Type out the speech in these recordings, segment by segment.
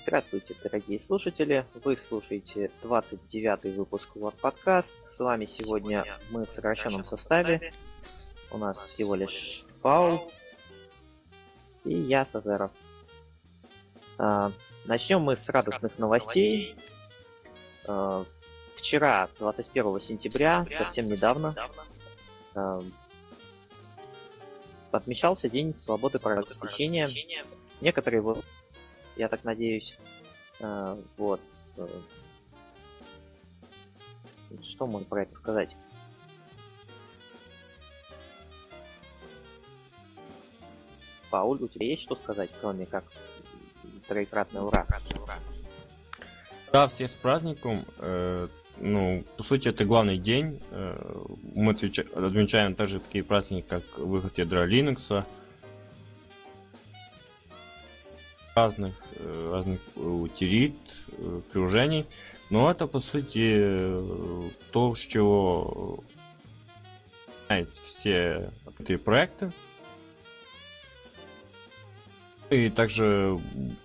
Здравствуйте, дорогие слушатели! Вы слушаете 29-й выпуск Lord Podcast. С вами сегодня мы в сокращенном составе. У нас всего лишь Паул и я, Сазеров. Начнем мы с радостных новостей. Вчера, 21 сентября, совсем недавно, отмечался День свободы просвещения. Некоторые, вот, я так надеюсь, вот, что можно про это сказать? Пауль, у тебя есть что сказать, кроме как троекратное ура? Да, всех с праздником. По сути, это главный день. Мы отмечаем также такие праздники, как выход ядра Linux, разных утилит, приложений. Но это, по сути, то, с чего все эти проекты. И также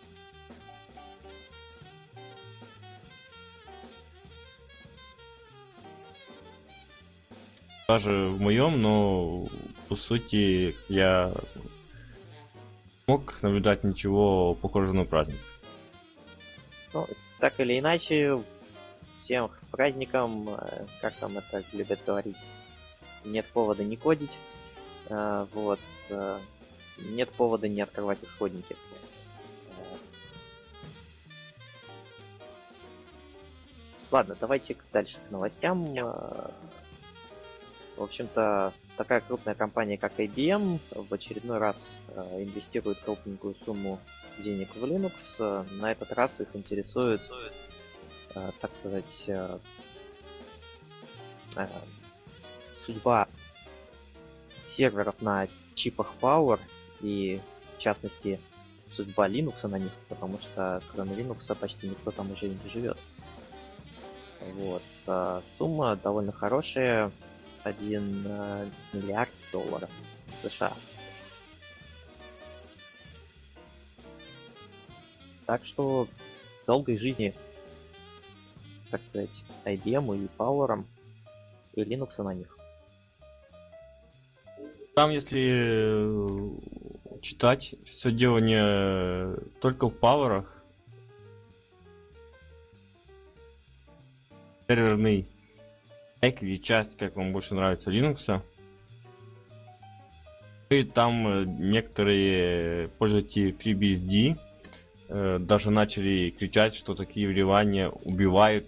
даже в моем, но по сути я мог наблюдать ничего похожего на праздник. Ну, так или иначе, всем с праздником, как там это любят говорить, нет повода не кодить, вот, нет повода не открывать исходники. Ладно, давайте дальше к новостям. В общем-то, такая крупная компания, как IBM, в очередной раз инвестирует крупненькую сумму денег в Linux. На этот раз их интересует, так сказать, судьба серверов на чипах Power и, в частности, судьба Linux на них, потому что кроме Linux почти никто там уже не живет. Вот. Сумма довольно хорошая. 1 миллиард долларов США. Так что долгой жизни, так сказать, IBM и Power и Linux на них. Там, если читать, все дело не только в Power'ах. Серверный или часть, как вам больше нравится, Linux. И там некоторые пользователи FreeBSD даже начали кричать, что такие вливания убивают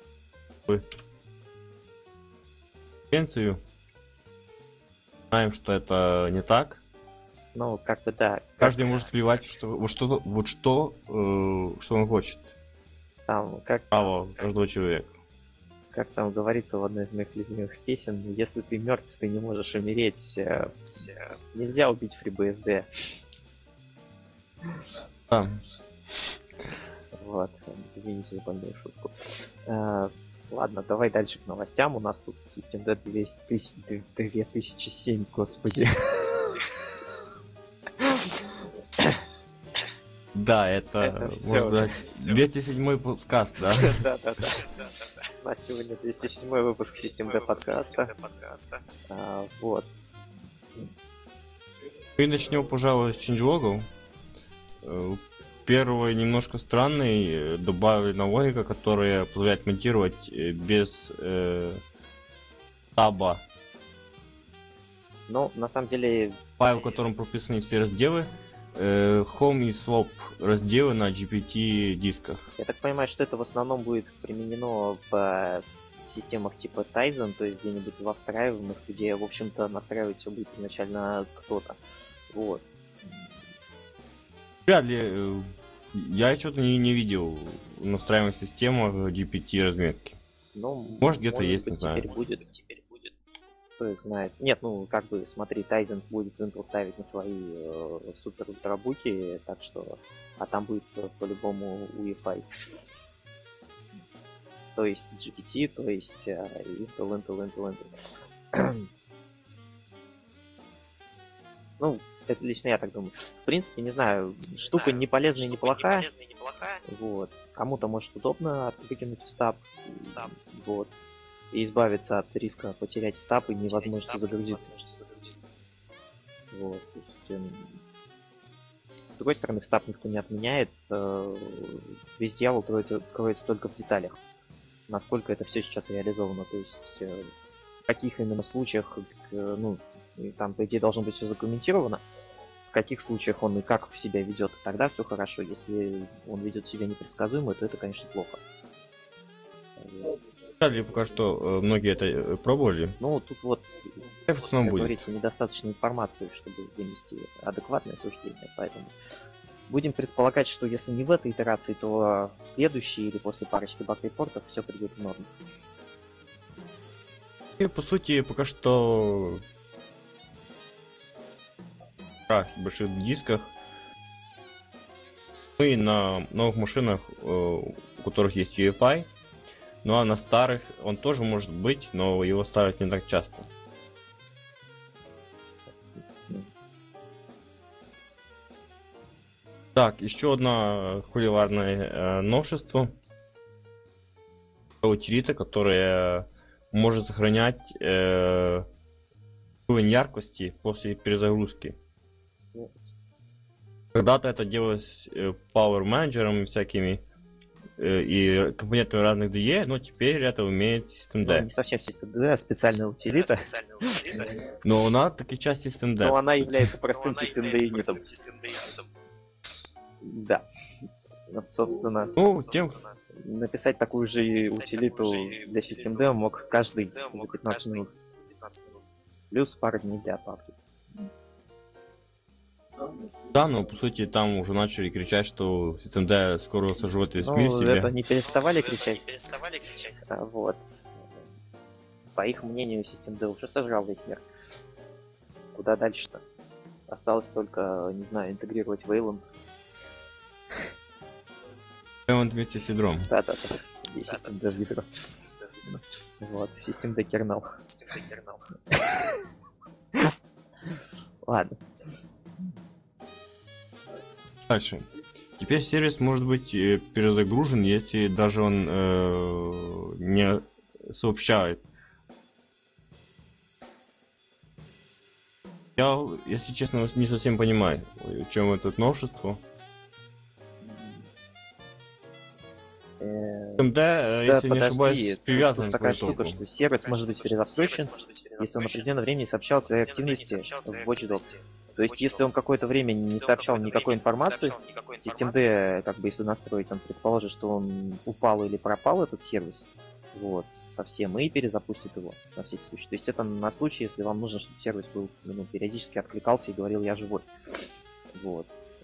конкуренцию. Знаем, что это не так. Ну, как бы да. Каждый может вливать что он хочет. Там, как право каждого человека. Как там говорится в одной из моих любимых песен, если ты мертв, ты не можешь умереть. Нельзя убить FreeBSD. Вот, извините за больную шутку. Ладно, давай дальше к новостям. У нас тут Systemd 2007, господи. Да, это может быть 207 подкаст, да? Да. У нас сегодня 207 выпуск Systemd подкаста. Вот. Мы начнем, пожалуй, с changelog'ов. Первый немножко странный, добавлена логика, которая позволяет монтировать без таба. Ну, на самом деле... Файл, в котором прописаны все разделы, Home и Swap разделы на GPT дисках. Я так понимаю, что это в основном будет применено в системах типа Tizen, то есть где-нибудь во встраиваемых, где, в общем-то, настраивать все будет изначально кто-то. Вот. Вряд ли. Я что-то не видел в настраиваемых системах GPT разметки. Ну, может где-то есть, не знаю. Теперь будет. Кто их знает. Нет, ну, как бы, смотри, Tizen будет Intel ставить на свои супер-ультрабуки, так что... А там будет по-любому UEFI. То есть GPT, то есть Intel. Ну, это лично я так думаю. В принципе, не знаю, штука не полезная, не плохая. Вот. Кому-то, может, удобно выкинуть в стаб. Вот. И избавиться от риска потерять стаб и невозможности загрузиться. Вот. То есть, с другой стороны, в стаб никто не отменяет. Весь дьявол кроется только в деталях. Насколько это все сейчас реализовано. То есть, в каких именно случаях, ну, там, по идее, должно быть все задокументировано. В каких случаях он и как себя ведет, тогда все хорошо. Если он ведет себя непредсказуемо, то это, конечно, плохо. Кстати, пока что многие это пробовали. Ну, тут вот, Как в основном как будет? говорится, недостаточно информации, чтобы вынести адекватное суждение. Поэтому будем предполагать, что если не в этой итерации, то в следующей или после парочки баг-репортов все придет в норму. И, по сути, пока что в больших дисках, ну и на новых машинах, у которых есть UEFI, ну а на старых он тоже может быть, но его ставят не так часто. Так, еще одно холиварное новшество. Утилита, которая может сохранять уровень яркости после перезагрузки. Когда-то это делалось Power Manager всякими и компонентами разных DE, но теперь это умеет SystemD. Ну, не совсем SystemD, а специальная утилита. Но она таки часть SystemD. Но она является простым SystemD юнитом. Да. Вот, собственно, Ну, тем... написать такую же утилиту для SystemD мог каждый за 15 минут. Плюс пару дней для отладки. Да, но по сути там уже начали кричать, что SystemD скоро сожжет весь мир себе. Это не переставали кричать. Вот. По их мнению, SystemD уже сожрал весь мир. Куда дальше-то? Осталось только, не знаю, интегрировать Wayland. Wayland вместе с ядром. Да-да-да. И SystemD в ядро. Вот, SystemD kernel. Ладно. Дальше. Теперь сервис может быть перезагружен, если даже он не сообщает. Я, если честно, не совсем понимаю, в чем это новшество. Да, если не ошибаюсь, привязан такая к штука, что сервис может быть перезапущен, если он определенное время не сообщал о своей активности в Watchdog. То есть, если он какое-то время не сообщал никакой информации, SystemD, как бы если настроить, он предположит, что он упал или пропал, этот сервис, вот, совсем, и перезапустит его, на всякий случай. То есть, это на случай, если вам нужно, чтобы сервис был, ну, периодически откликался и говорил «я живой». Вот.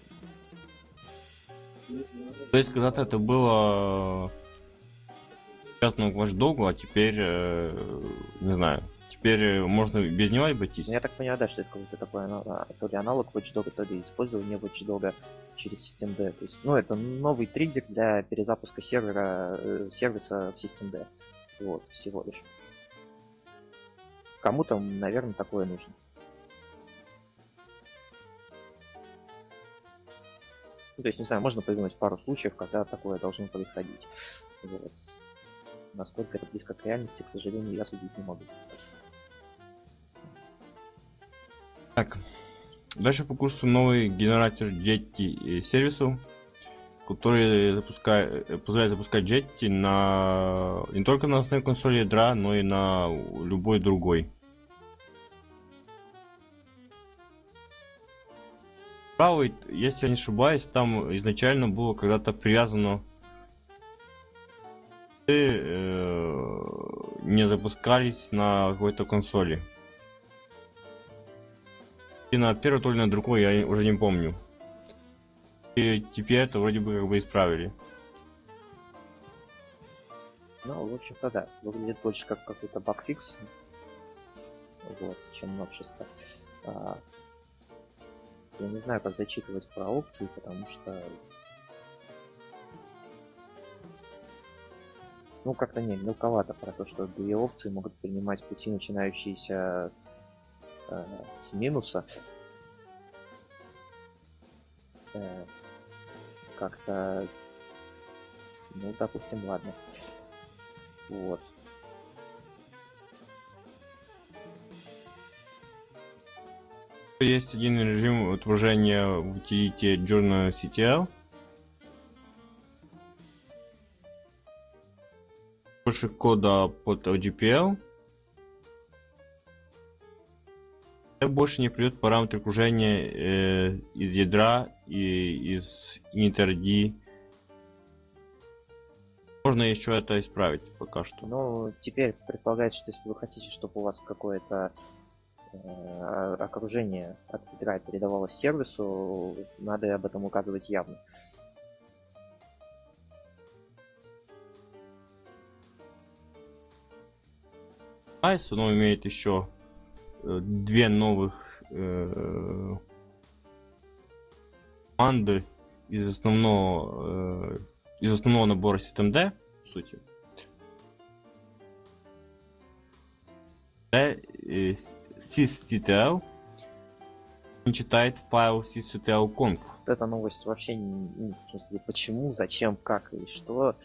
То есть, когда-то это было связано к Watchdog, а теперь, не знаю, теперь можно без него обойтись? Я так понимаю, да, что это какой-то такой то ли аналог Watchdog, то ли использование Watchdog через SystemD. То есть, ну, это новый триггер для перезапуска сервиса в SystemD. Вот, всего лишь. Кому-то, наверное, такое нужно. Ну, то есть, не знаю, можно придумать пару случаев, когда такое должно происходить. Вот. Насколько это близко к реальности, к сожалению, я судить не могу. Так, дальше по курсу новый генератор Jetty сервисов, который позволяет запускать Jetty не только на основной консоли ядра, но и на любой другой. Правый, если я не ошибаюсь, там изначально было когда-то привязано не запускались на какой-то консоли. И на первой, то ли на другой, я уже не помню. И теперь это вроде бы как бы исправили. Ну, в общем-то, да. Выглядит больше как какой-то багфикс. Вот, чем новшество. Я не знаю, как зачитывать про опции, потому что... Ну, как-то мелковато про то, что две опции могут принимать пути, начинающиеся с минуса. э, как-то, ну, допустим, ладно. Вот. Есть один режим отображения в утилите JournalCTL. Больше кода под OGPL. Больше не придет параметр окружения из ядра и из initRD. Можно еще это исправить пока что. Ну, теперь предполагается, что если вы хотите, чтобы у вас какое-то окружение от ядра передавалось сервису, надо об этом указывать явно. Nice, оно имеет еще две новых команды из основного набора systemd, по сути. sysctl не читает файл sysctl.conf. Вот эта новость вообще в смысле, почему, зачем, как и что.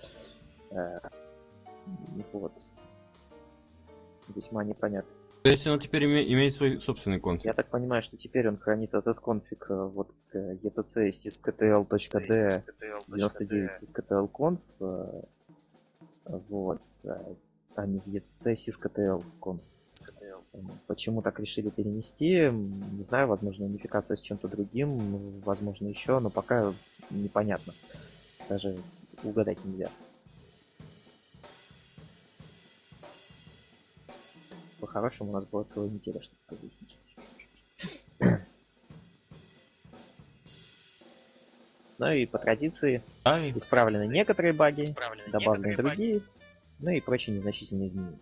Вот. Весьма непонятно. То есть он теперь имеет свой собственный конфиг. Я так понимаю, что теперь он хранит этот конфиг вот etc sysctl.d 99 sysctl.conf вот, а не etc sysctl.conf. Почему так решили перенести? Не знаю, возможно, унификация с чем-то другим, возможно, еще, но пока непонятно. Даже угадать нельзя. По-хорошему, у нас была целая неделя, чтобы это выяснить. Ну и по традиции исправлены некоторые баги, добавлены другие, ну и прочие незначительные изменения.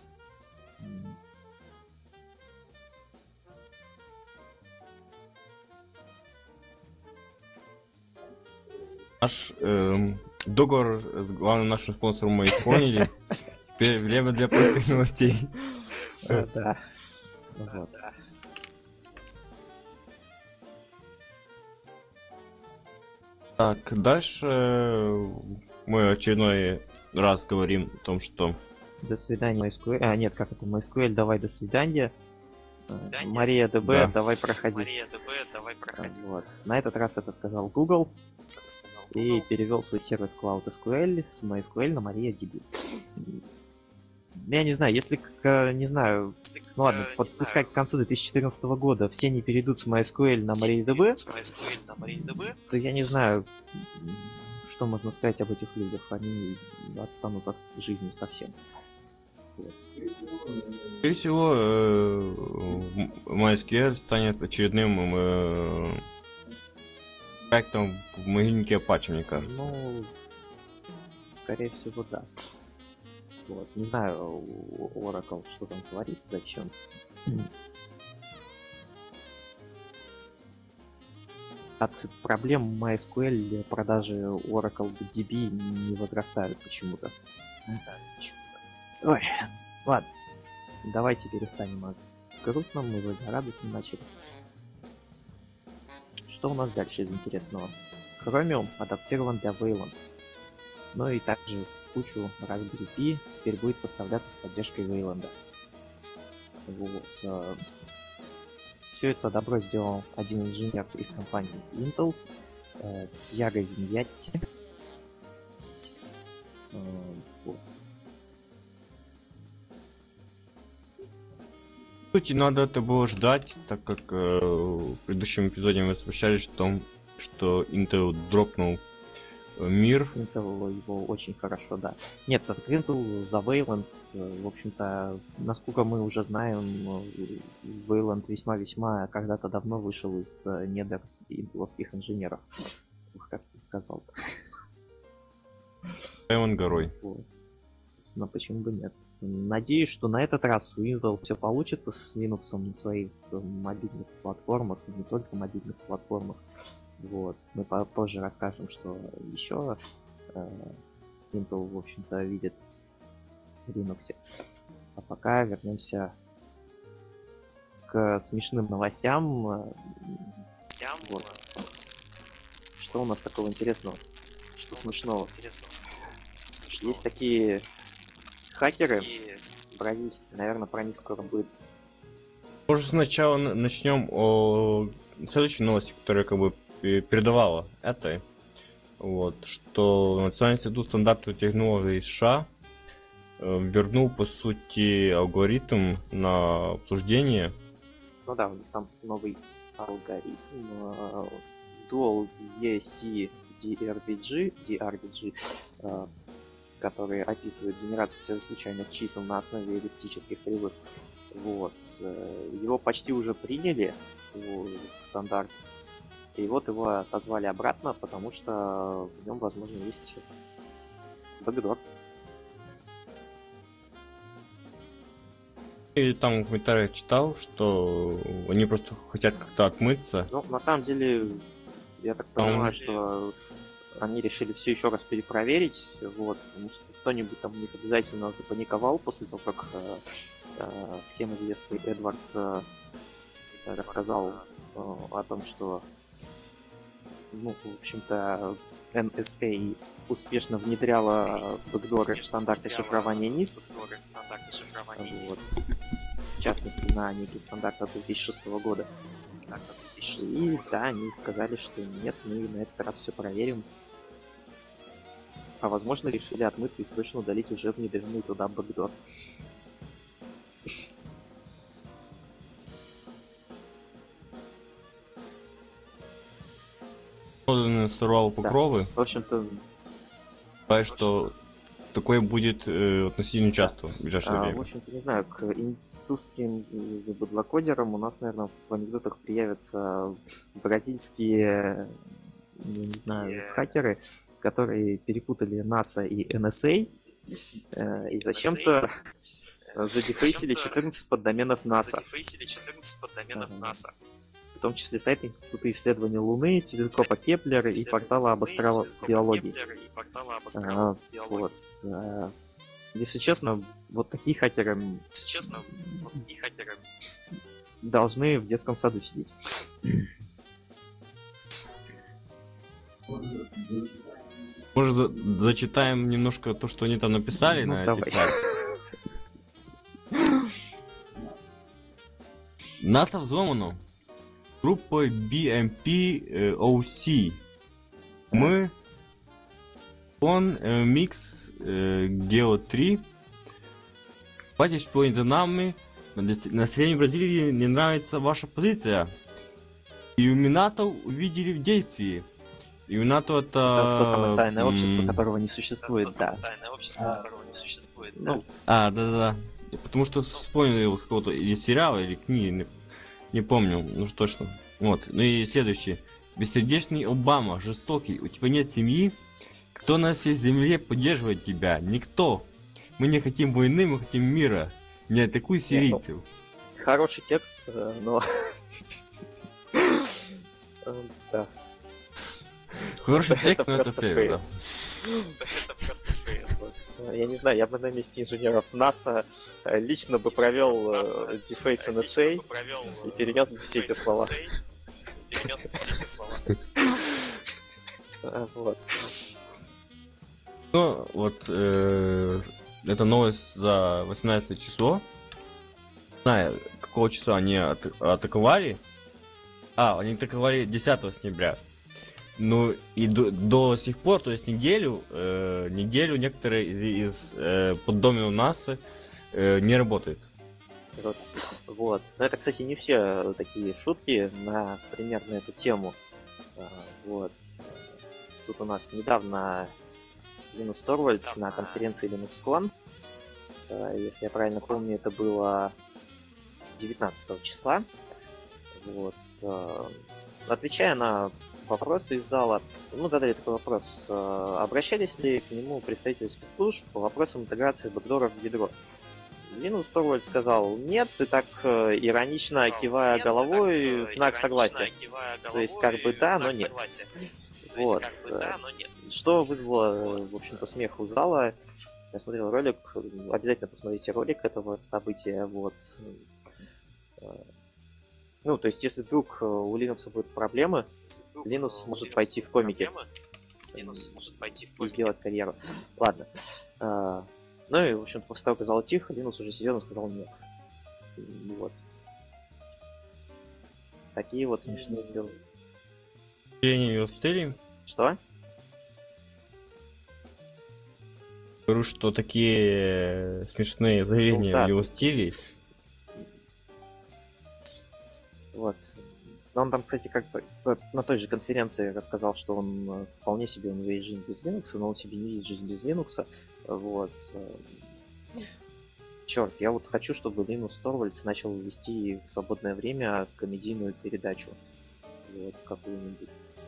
Наш договор с главным нашим спонсором мы исполнили. Теперь время для простых новостей. Да. Вот. Так, дальше мы очередной раз говорим о том, что... До свидания, MySQL. А, нет, как это, MySQL, давай до свидания. MariaDB, да. Давай проходи. Вот. На этот раз это сказал Google и перевел свой сервис Cloud SQL с MySQL на MariaDB. Я не знаю, если, не знаю, ну ладно, подспускать к концу 2014 года все не перейдут с MySQL на MariaDB, то я не знаю, что можно сказать об этих людях. Они отстанут от жизни совсем. Скорее всего, MySQL станет очередным проектом в могильнике Apache, мне кажется. Ну, скорее всего, да. Вот. Не знаю, Oracle что там творит, зачем. От проблем MySQL продажи Oracle DB не возрастают почему-то. Ой, ладно. Давайте перестанем о грустном, мы вроде радостно начали. Что у нас дальше из интересного? Chromium адаптирован для Wayland. Ну и также в кучу Raspberry Pi теперь будет поставляться с поддержкой Wayland. Вот. Все это добро сделал один инженер из компании Intel, Тьяго Виньятти. Вот. По сути, надо это было ждать, так как в предыдущем эпизоде мы сообщали, что Intel дропнул мир. Intel его очень хорошо, да. Нет, Intel за Wayland, в общем-то, насколько мы уже знаем, Wayland весьма-весьма когда-то давно вышел из недр интеловских инженеров. Как ты сказал. Wayland горой. Вот. Но почему бы нет? Надеюсь, что на этот раз у Intel все получится с Linux на своих мобильных платформах, и не только мобильных платформах. Вот. Мы позже расскажем, что еще Intel, в общем-то, видит в Linux. А пока вернемся к смешным новостям. Вот. что у нас такого интересного, что смешного? Есть такие хакеры бразильские, наверное, про них скоро будет. Может, сначала начнем о следующей новости, которая как бы передавала этой. Вот, что Национальный институт стандартов и технологий США вернул, по сути, алгоритм на обсуждение. Ну да, там новый алгоритм Dual EC DRBG, который описывает генерацию всех случайных чисел на основе эллиптических кривых. Вот. Его почти уже приняли в стандарт. И вот его отозвали обратно, потому что в нем, возможно, есть бэкдор. И там в комментариях читал, что они просто хотят как-то отмыться. Ну, на самом деле, я так понимаю, что они решили все еще раз перепроверить, вот, потому что кто-нибудь там у них обязательно запаниковал после того, как всем известный Эдвард рассказал о том, что, ну, в общем-то, NSA успешно внедряла бэкдоры в стандарты шифрования NIST. Вот. В частности, на некий стандарт от 2006 года. И да, они сказали, что нет, мы на этот раз все проверим. А возможно, решили отмыться и срочно удалить уже внедренный туда бэкдор. Сорвал покровы. Да. В общем-то, что такое будет относительно часто в ближайшее время. В общем-то, не знаю, к индусским бэдлокодерам у нас, наверное, в анекдотах появятся бразильские, не знаю, хакеры, которые перепутали НАСА и NSA и зачем-то задефейсили 14 поддоменов НАСА. В том числе сайт Института исследования Луны, телескопа Кеплер и портала об астробиологии. Вот. Если честно, вот такие хакеры должны в детском саду сидеть. Может, зачитаем немножко то, что они там написали на давай. этих сайтах? НАСА взломано группой BMP-OC. Мы Микс Гео 3. Хватит шпионить за нами. Населению Бразилии не нравится ваша позиция. Иллюминатов увидели в действии. Иллюминатов это... То самое тайное общество, которого не существует, да. Ну, да. Потому что вспомнил его с какого-то или сериала, или книги, не помню, ну точно. Вот. Ну и следующий. Бессердечный Обама, жестокий, у тебя нет семьи? Кто на всей земле поддерживает тебя? Никто. Мы не хотим войны, мы хотим мира. Не атакуй сирийцев. Хороший текст, но... Да. Хороший текст, но это фейл, да. Это просто фейл. Я не знаю, я бы на месте инженеров НАСА лично бы провел дефейс NSA и перенес бы все эти слова. Вот. Ну, вот, это новость за 18 число. Не знаю, какого числа они атаковали. Они атаковали 10 сентября. Ну, и до сих пор, то есть неделю некоторые из поддоменов НАСА не работают. Вот. Но это, кстати, не все такие шутки, например, на эту тему. Вот. Тут у нас недавно Линус Торвальдс на конференции LinuxCon, если я правильно помню, это было 19 числа. Вот. Отвечая на вопросы из зала, ему задали такой вопрос: обращались ли к нему представители спецслужб по вопросам интеграции бэкдоров в ядро? Линус Торвальдс сказал нет, и так иронично кивая головой в знак согласия. То есть как бы да, но нет. Вот. Что вызвало, в общем-то, смех у зала. Я смотрел ролик, обязательно посмотрите ролик этого события. Вот. Ну, то есть, если вдруг у Linux будут проблемы Линус может пойти в комики и сделать карьеру. Ладно. Ну и, в общем-то, после того, как сказал тихо, Линус уже серьезно сказал нет. И вот. Такие вот смешные дела. Его стыли. Что? Говорю, что такие смешные заявления да. в его стиле. Вот. Но он там, кстати, как бы на той же конференции рассказал, что он вполне себе у него есть жизнь без Linux, но он себе не видит жизнь без Linux. Вот. Черт, я вот хочу, чтобы Линус Торвальдс начал вести в свободное время комедийную передачу. Вот, какую-нибудь.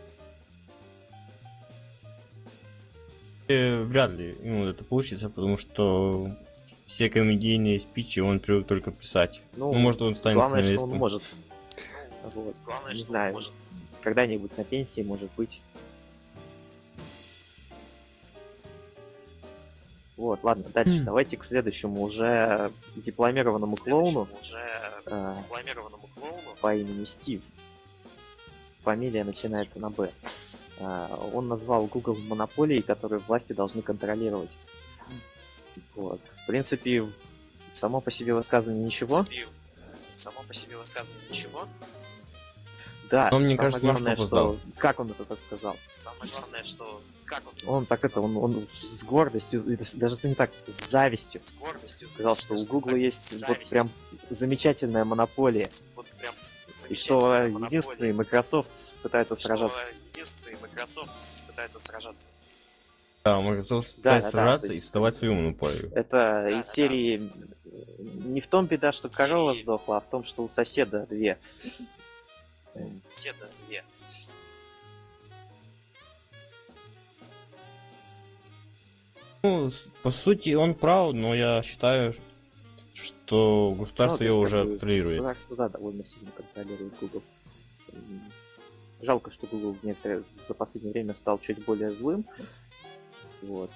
Вряд ли ему это получится, потому что все комедийные спичи он привык только писать. Ну может, он станет главное, сценаристом. что он может. Вот. Главное, не знаю, может. Когда-нибудь на пенсии, может быть. Вот, ладно, дальше. Давайте к следующему уже дипломированному клоуну. По имени Стив. Фамилия начинается на Б. Он назвал Google монополией, которую власти должны контролировать. Вот. В принципе, само по себе высказывание ничего. Да, но мне самое кажется, главное, что... Как он это так сказал? Самое главное, что... Он так это, он с гордостью, даже не так, с завистью сказал, что у Google есть вот прям замечательная монополия. И что единственный Microsoft пытается сражаться. Да, Microsoft пытается сражаться и создавать свою монополию. Это из серии... Не в том беда, что корова сдохла, а в том, что у соседа две. Ну, по сути, он прав, но я считаю, что государство его уже контролирует. Государство, да, довольно сильно контролирует Google. Жалко, что Google за последнее время стал чуть более злым. Вот.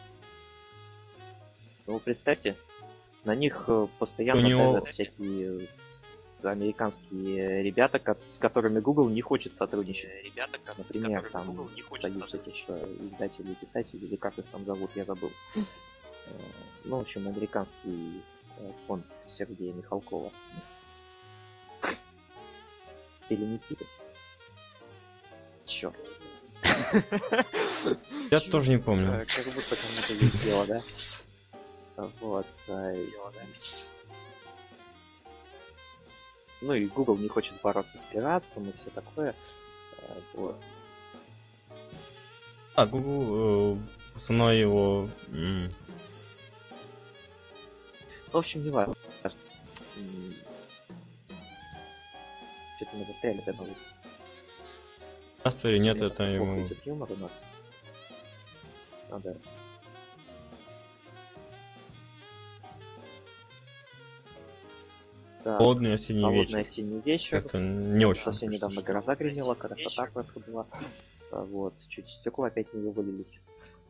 Ну, представьте, на них постоянно давят всякие американские ребята, с которыми Google не хочет сотрудничать. Например, там союз этих издателей, писателей, или как их там зовут, я забыл. Ну, в общем, американский фонд Сергея Михалкова. Или Никиты. Чёрт. Я тоже не помню. Как будто кому-то есть дело, да? Вот. Ну и Google не хочет бороться с пиратством и все такое. Вот. А, Google, основное его... В общем, не важно. Что-то мы застряли в этой новости. Или нет, это ему... Юмор у нас. Надо... Да. Холодный осенний вечер. Это не очень. Совсем недавно гроза гремела, красота просто была. Вот. Чуть стекла опять не вывалились.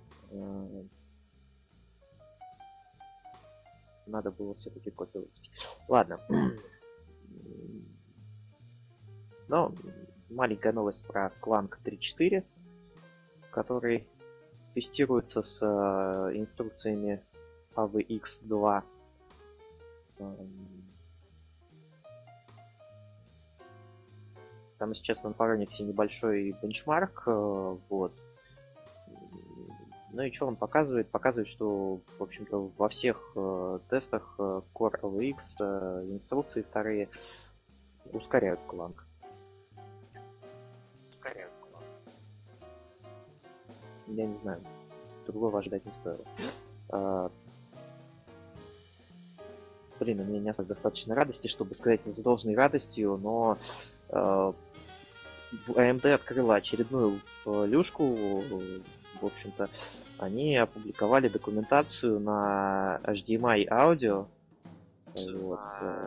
Надо было все-таки кофе выпить. Ладно. Ну, маленькая новость про Clang 3.4, который тестируется с инструкциями AVX2. Там, если честно, на Phoronix небольшой бенчмарк, вот. Ну и что он показывает? Показывает, что, в общем-то, во всех тестах Core AVX инструкции вторые ускоряют Clang. Я не знаю, другого ожидать не стоило. Блин, у меня не осталось достаточно радости, чтобы сказать с должной радостью, но AMD открыла очередную люшку. В общем-то, они опубликовали документацию на HDMI аудио. Вот.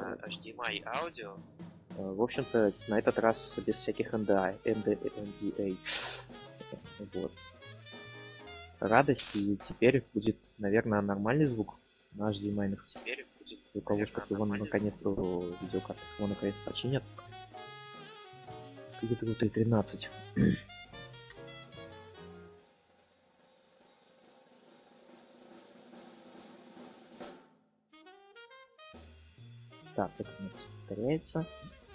В общем-то, на этот раз без всяких NDA. Вот. Радость, и теперь будет, наверное, нормальный звук на HDMI. У кого-то его наконец-то видеокартах его наконец починят. К 13. Так, это у нас повторяется.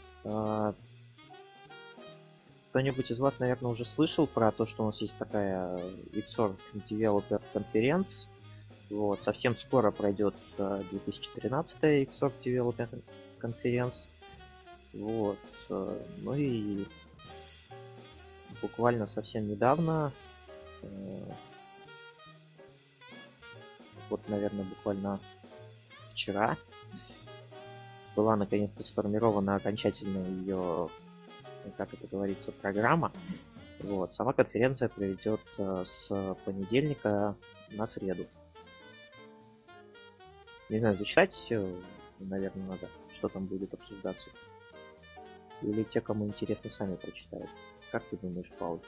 Кто-нибудь из вас, наверное, уже слышал про то, что у нас есть такая XOR Developer Conference. Вот, совсем скоро пройдет 2013 XOR Developer Conference. Вот, ну и буквально совсем недавно, вот, наверное, буквально вчера, была наконец-то сформирована окончательно ее, как это говорится, программа. Вот, сама конференция проведет с понедельника на среду. Не знаю, зачитать, наверное, надо, что там будет обсуждаться. Или те, кому интересно, сами прочитают. Как ты думаешь, Пауль?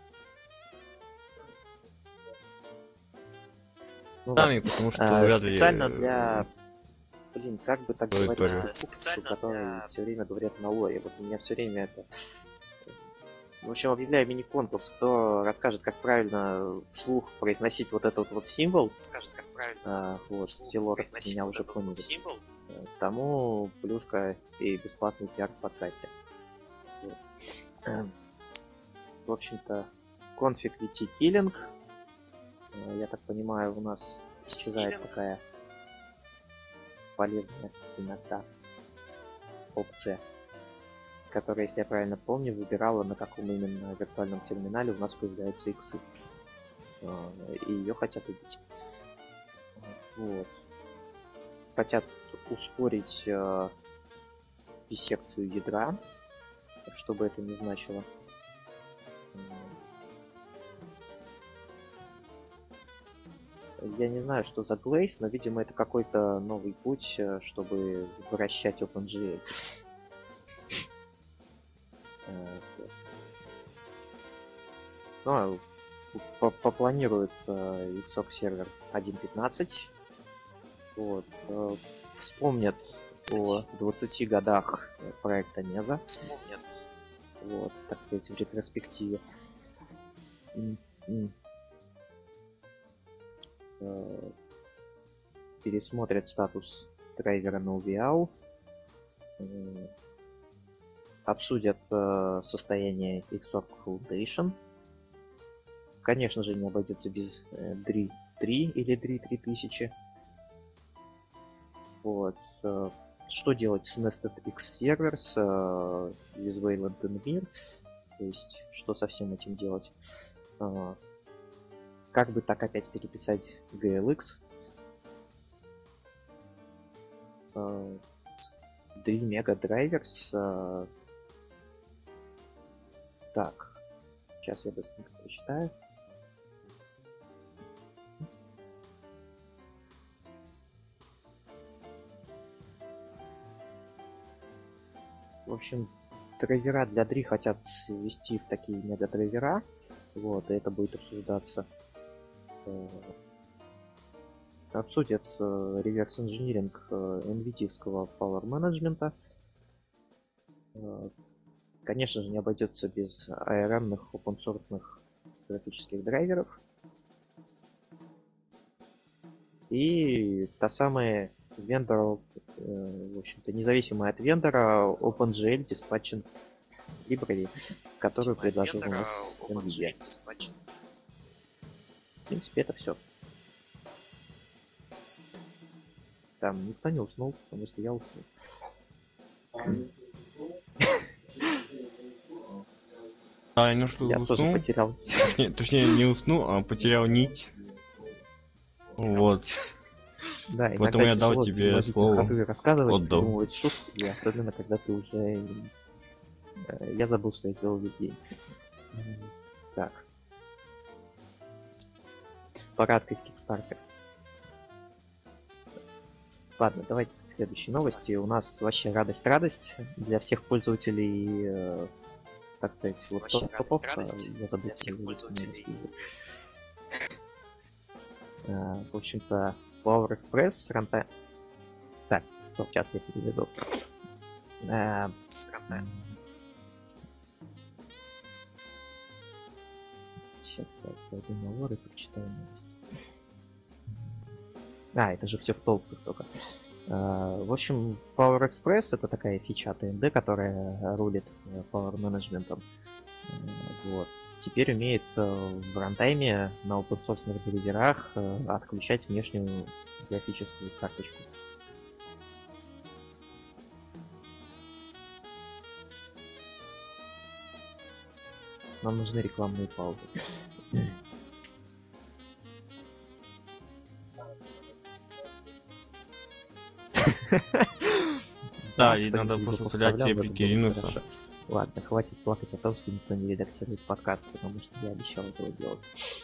Ну, Сами, потому что вряд ли... специально для... Блин, как бы так говорить, Аудитория. которые все время говорят на лоре. Вот у меня все время это... В общем, объявляю мини-конкурс. Кто расскажет, как правильно вслух произносить вот этот вот символ, вот, все лоровцы меня уже поняли. Тому плюшка и бесплатный пиар в подкасте. Вот. В общем-то, конфиг VT Killing. Я так понимаю, у нас исчезает такая полезная иногда опция, которая, если я правильно помню, выбирала, на каком именно виртуальном терминале у нас появляются иксы. И ее хотят убить. Вот. Хотят ускорить биссекцию ядра, что бы это ни значило. Я не знаю, что за Glaze, но, видимо, это какой-то новый путь, чтобы вращать OpenGL. Ну, попланируют XOR сервер 1.15. Вот. Вспомнят о 20 годах проекта Неза. Вот, так сказать, в ретроспективе. Пересмотрят статус драйвера NoVial. Обсудят состояние XOR Foundation. Конечно же, не обойдется без DRI 3 или DRI 3000. Вот. Что делать с Nested X Servers, with Wayland NVIR? То есть, что со всем этим делать? Как бы так опять переписать GLX? 3 мега драйверс. Так, сейчас я быстренько прочитаю. В общем, драйвера для DRI хотят свести в такие мега-драйвера. Вот, и это будет обсуждаться. Обсудят реверс-инжиниринг NVIDIA-ского Power Management. Конечно же, не обойдется без ARM-ных open-source графических драйверов. И та самая вендор, в общем-то, независимая от вендора OpenGL Dispatching Library, которую предложил у нас NVIDIA. В принципе, это все. Там никто не уснул, потому что я уснул. Я немножко Я уснул. тоже потерял. Точнее, не уснул, а потерял нить. Вот. Да, поэтому я дал тебе слово. Рассказывать, Отдал. придумывать шутки, особенно когда ты уже... Я забыл, что я делал весь день. Так. Парадка из Kickstarter. Ладно, давайте к следующей новости. У нас вообще радость для всех пользователей, так сказать, вот топов. Я забыл всех пользователей. В общем-то, Power Express ранта... Так, стоп, сейчас я переведу. Сейчас я зайду на лор и прочитаю новости. Это же все в толксах только. В общем, Power Express — это такая фича AMD, которая рулит Power Management. Вот. Теперь умеет в рантайме на open source драйверах отключать внешнюю графическую карточку. Нам нужны рекламные паузы. Да, и надо просто вставлять реплики Linux. Ладно, хватит плакать о том, что никто не редактирует подкаст, потому что я обещал этого делать.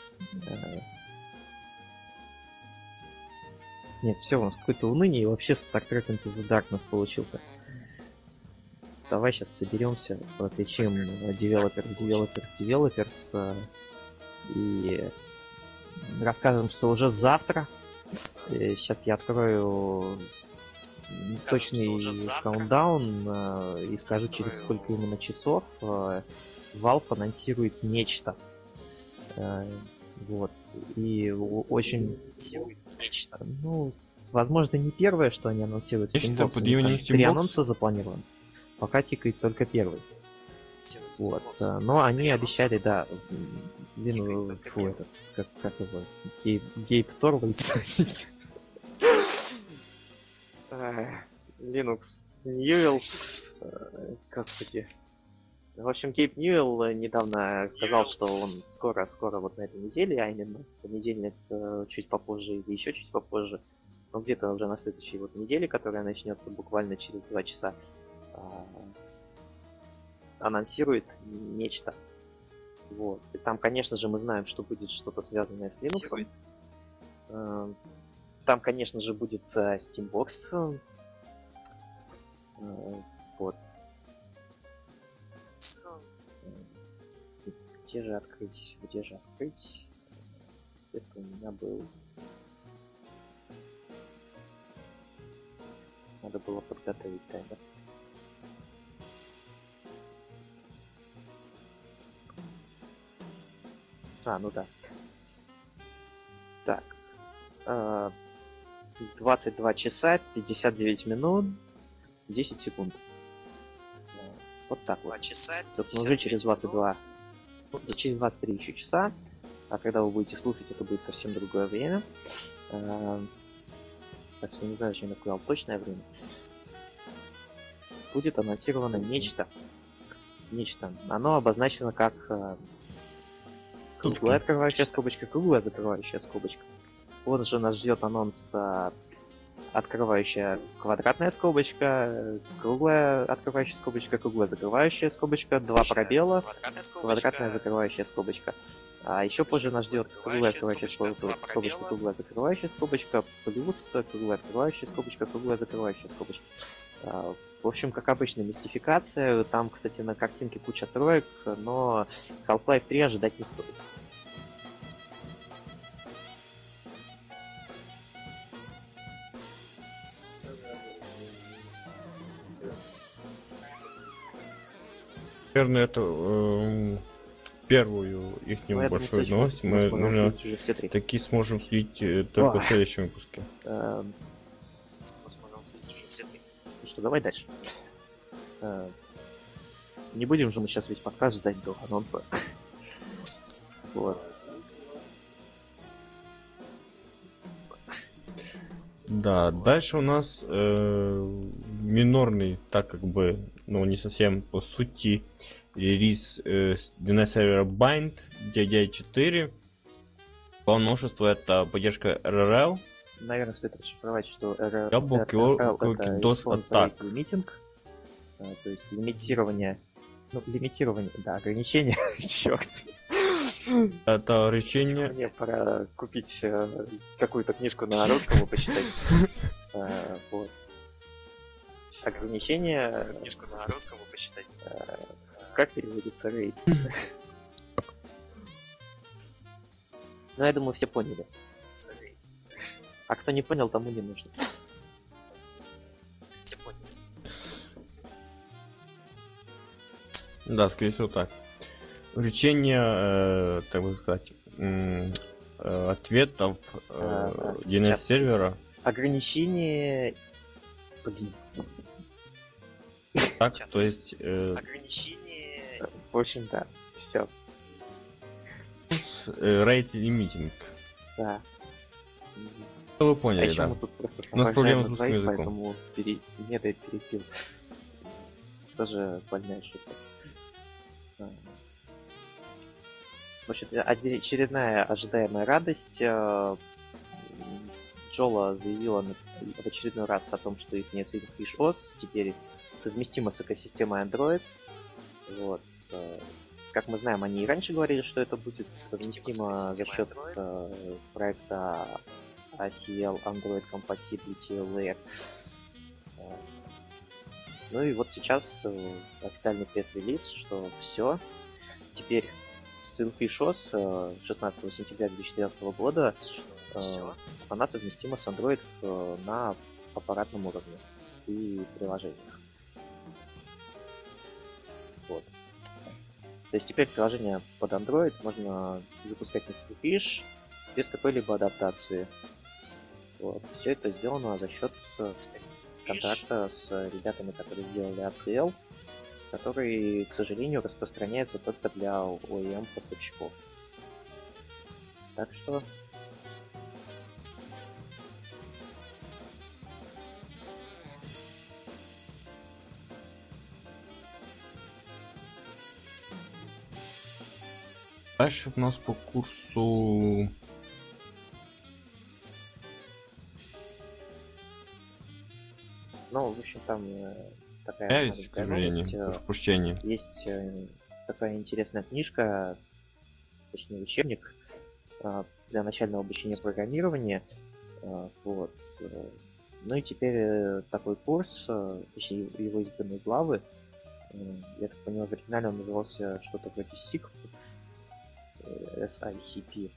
Нет, все, у нас какое-то уныние, и вообще Star Trek Into the Darkness получился. Давай сейчас соберемся, покричим Developers, и расскажем, что уже завтра. Сейчас я открою точный каунтдаун и скажу, через сколько именно часов Valve анонсирует нечто. Вот. И очень... Нечто. Ну, возможно, не первое, что они анонсируют. Три анонса запланированы. Пока тикает только первый. Вот. Но они обещали, да, как его, Гейб Торвальдс. Linux Newell. Господи. В общем, Гейб Ньюэлл недавно сказал, что он скоро вот на этой неделе, а именно в понедельник чуть попозже или еще чуть попозже, но где-то уже на следующей вот неделе, которая начнется буквально через 2 часа, анонсирует нечто. Вот. И там, конечно же, мы знаем, что будет что-то связанное с Linux. Там, конечно же, будет Steambox. Вот. Где же открыть? Это у меня был... Надо было подготовить таймер. Ну да. Так. 22 часа, 59 минут, 10 секунд. Вот так вот. Собственно, уже через 23 еще часа. А когда вы будете слушать, это будет совсем другое время. Так что не знаю, зачем я сказал точное время. Будет анонсировано нечто. Оно обозначено как круглая открывающая скобочка, круглая закрывающая скобочка. Вот же нас ждет анонс открывающая квадратная скобочка, круглая открывающая скобочка, круглая закрывающая скобочка, 2 пробела, квадратная закрывающая скобочка. А еще позже нас ждет круглая открывающая скобочка, круглая закрывающая скобочка, плюс круглая открывающая скобочка, круглая закрывающая скобочка. В общем, как обычно, мистификация. Там, кстати, на картинке куча троек, но Half-Life 3 ожидать не стоит. Наверное, это первую их большую новость. Мы, наверное, таки сможем следить только в следующем выпуске. Ну что, давай дальше. Не будем же мы сейчас весь подкаст ждать до анонса. Вот. Да, дальше у нас минорный, так как бы, ну не совсем по сути, релиз DNS сервера Bind DDI4. Главное новшество — это поддержка RRL. Наверное, стоит расшифровать, что RRL это Response Rate Limiting, то есть лимитирование, да, ограничение, черт. Это решение... Мне пора купить какую-то книжку на русском и почитать. Вот. Ограничение... Книжку на русском и почитать. Как переводится рейд? Ну, я думаю, все поняли. А кто не понял, тому не нужно. Все поняли. Да, скорее всего так. Увеличение, так бы сказать, ответов DNS сервера. Ограничение Блин. Так, Сейчас. то есть Ограничение. В общем, да, все, rate limiting. да. Что вы А поняли, еще да? мы тут просто У нас проблемы с соображаем на русским двоих, языком. поэтому не дай перепил. Тоже больная шутка. В общем, очередная ожидаемая радость. Джола заявила в очередной раз о том, что их Silverfish OS теперь совместима с экосистемой Android. Вот. Как мы знаем, они и раньше говорили, что это будет совместимо за счет проекта ACL Android Compatibility Layer. Ну и вот сейчас официальный пресс-релиз, что все. Теперь Silverfish OS 16 сентября 2013 года она совместима с Android на аппаратном уровне и приложениях. Вот. То есть теперь приложение под Android можно запускать на Silverfish без какой-либо адаптации. Вот. Все это сделано за счет контракта с ребятами, которые сделали ACL, который, к сожалению, распространяется только для OEM-поставщиков. Так что Дальше у нас по курсу... ну, в общем, там такая Появится, к маленькая сожалению, новость. прошу прощения. Есть такая интересная книжка, точнее учебник для начального обучения программирования. Вот. Ну и теперь такой курс, точнее его избранные главы, я так понимаю, в оригинале он назывался что-то вроде SICP, SICP.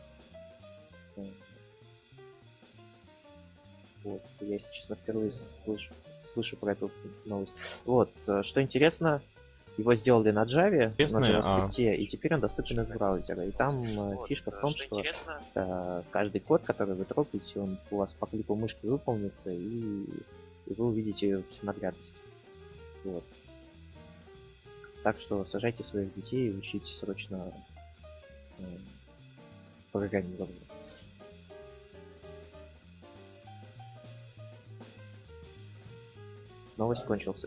Вот. Я, если честно, впервые слышу про эту новость. Вот. Что интересно, его сделали на Java, на JavaScript, и теперь он доступен из браузера. И там фишка в том, что каждый код, который вы трогаете, он у вас по клику мышки выполнится, и вы увидите всю наглядность. Вот. Так что сажайте своих детей и учите срочно программированию. Новость кончилась.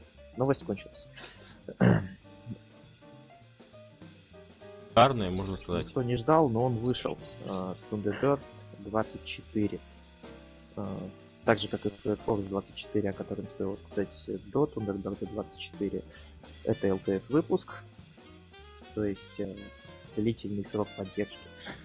Шикарная, можно сказать. Никто не ждал, но он вышел. Thunderbird 24. Так же, как и Firefox 24, о котором стоило сказать до Thunderbird 24. Это LTS выпуск. То есть длительный срок поддержки.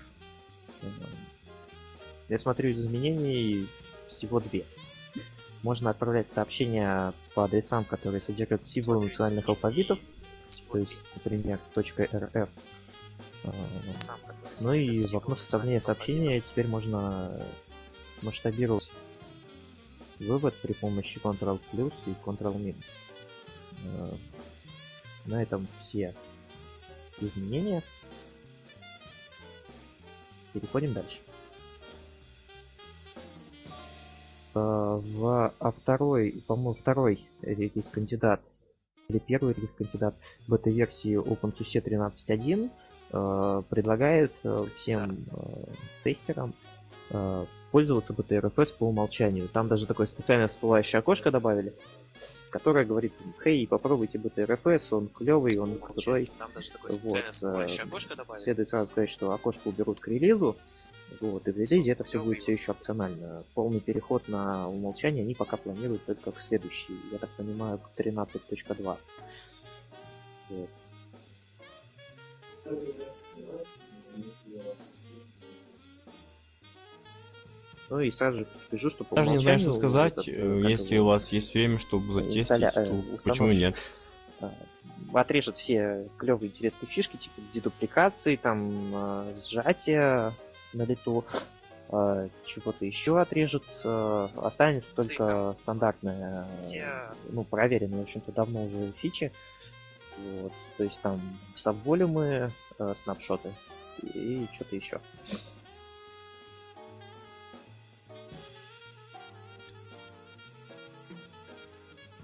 Я смотрю, из изменений всего 2. Можно отправлять сообщения по адресам, которые содержат символы национальных алфавитов, то есть, например, .rf. Ну и в окно составления сообщения теперь можно масштабировать вывод при помощи Ctrl+ и Ctrl-. На этом все изменения. Переходим дальше. Второй релиз-кандидат, или первый релиз-кандидат бета-версии OpenSUSE 13.1 предлагает всем тестерам пользоваться BTRFS по умолчанию. Там даже такое специальное всплывающее окошко добавили, которое говорит: «Хей, попробуйте BTRFS, он клевый, он крутой». Вот. Следует сразу сказать, что окошко уберут к релизу. Вот, и в релизе это все будет все еще опционально. Полный переход на умолчание они пока планируют только к следующей, я так понимаю, к 13.2. Вот. Ну и сразу же скажу, что по Даже не знаю, что умолчанию сказать. Если у вас есть время, чтобы затестить, то почему нет? Отрежет все клевые интересные фишки, типа дедупликации, там сжатия на лету, чего-то еще отрежет. Останется только стандартная, ну, проверенная, в общем-то, давно уже фичи. Вот. То есть там сабволюмы, снапшоты и что-то еще.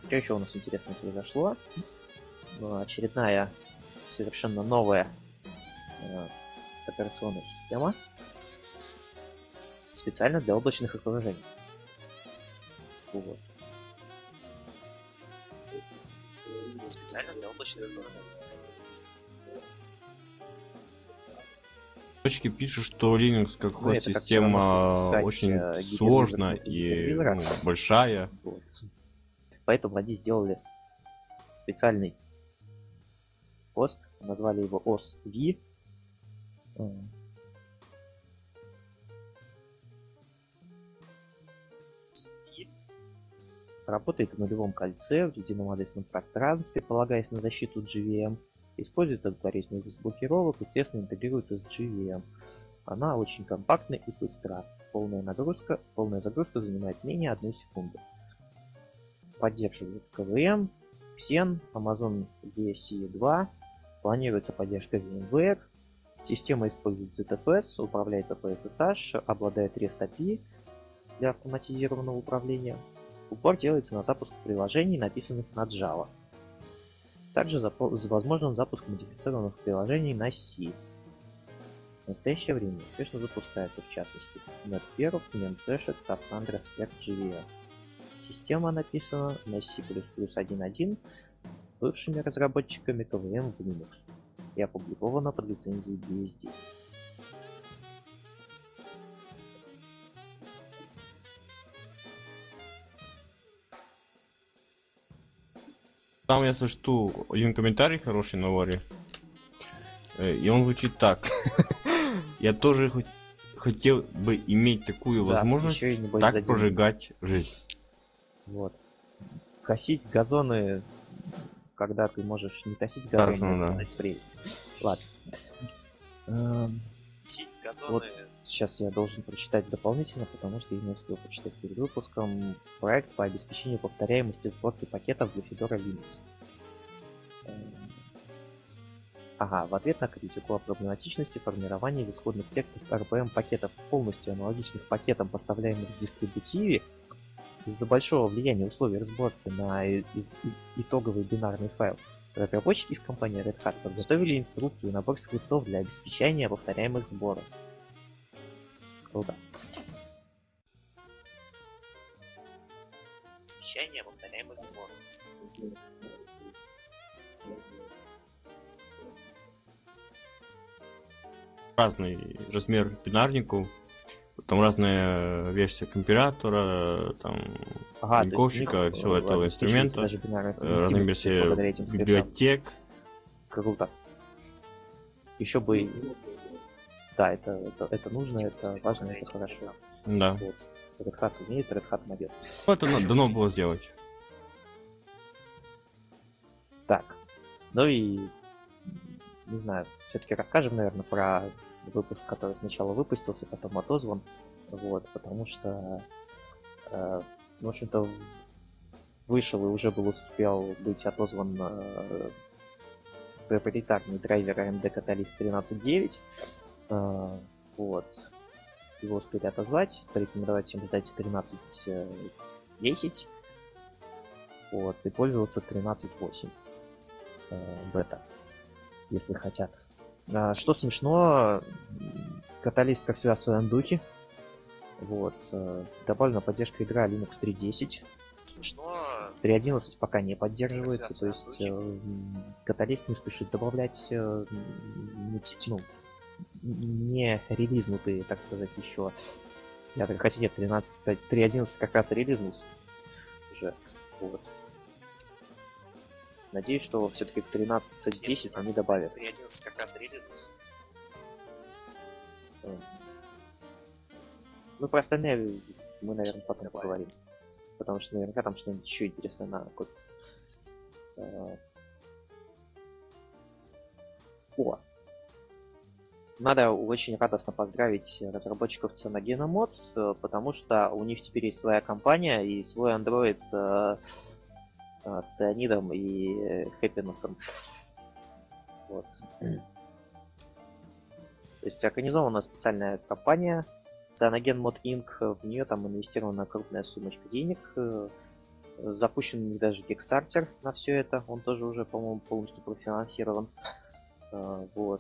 Что еще у нас интересно произошло? Очередная совершенно новая операционная система специально для облачных окружений. Вот. Специально для облачных окружений. Точки пишут, что Linux как Ну, это как хост-система всегда можно очень запускать, сложная гибридный и телевизор. большая. Вот. Поэтому они сделали специальный пост, назвали его OS-V. Работает в нулевом кольце, в едином адресном пространстве, полагаясь на защиту GVM. Использует алгоритмы разблокировок и тесно интегрируется с GVM. Она очень компактна и быстра. Полная загрузка занимает менее 1 секунды. Поддерживает KVM, Xen, Amazon ESE 2. Планируется поддержка VMware. Система использует ZFS, управляется по SSH, обладает REST API для автоматизированного управления. Упор делается на запуск приложений, написанных на Java. Также возможен запуск модифицированных приложений на C. В настоящее время успешно запускается, в частности, NetPerf, Memcached, Cassandra, Spec JVM. Система написана на C++ 1.1 бывшими разработчиками KVM в Linux и опубликована под лицензией BSD. Там я слышу один комментарий хороший на Варе. И он звучит так. Я тоже хотел бы иметь такую возможность еще и, небось, так за деньги. прожигать жизнь. Вот. Косить газоны, когда ты можешь не косить газоны, Да, а да. косить прелесть. Ладно. Сеть газоны. Вот сейчас я должен прочитать дополнительно, потому что я не успел прочитать перед выпуском. Проект по обеспечению повторяемости сборки пакетов для Fedora Linux. В ответ на критику о проблематичности формирования из исходных текстов RPM пакетов, полностью аналогичных пакетам, поставляемых в дистрибутиве, из-за большого влияния условий сборки на итоговый бинарный файл, разработчики из компании Red Hat подготовили инструкцию и набор скриптов для обеспечения повторяемых сборов. Круто. Обеспечение повторяемых сборов. Разный размер бинарников. Там разная версия компилятора, там линковщика, всего этого инструмента, разные версии библиотек. Круто. Еще бы... Да, это нужно, это важно, это хорошо. Да. Вот. Red Hat умеет, Red Hat молодец. Это дано было сделать. Так. Ну и... Не знаю, все-таки расскажем, наверное, про выпуск, который сначала выпустился, потом отозван. Вот, потому что, в общем-то, вышел и уже успел быть отозван проприетарный драйвер AMD Catalyst 13.9. Вот. Его успели отозвать, порекомендовать всем ждать 13.10. Вот, и пользоваться 13.8 бета, если хотят. Что смешно, Каталист, как всегда, в своем духе. Вот. Добавлена поддержка ядра Linux 3.10. Смешно. 3.11 пока не поддерживается, то есть Каталист не спешит добавлять не релизнутые, так сказать, еще. Хотя нет, 3.11 как раз релизнулся уже. Вот. Надеюсь, что все-таки к 13.10 они добавят. 3.11 как раз релизнулся. Ну, про остальные мы, наверное, потом поговорим. Потому что наверняка там что-нибудь еще интересное накопится. Надо очень радостно поздравить разработчиков Cyanogen Mod, потому что у них теперь есть своя компания и свой Android с цианидом и хэппинесом. Вот. То есть организована специальная компания Cyanogen Mod Inc. В нее там инвестирована крупная суммочка денег. Запущен у них даже Kickstarter на все это. Он тоже уже, по-моему, полностью профинансирован. Вот.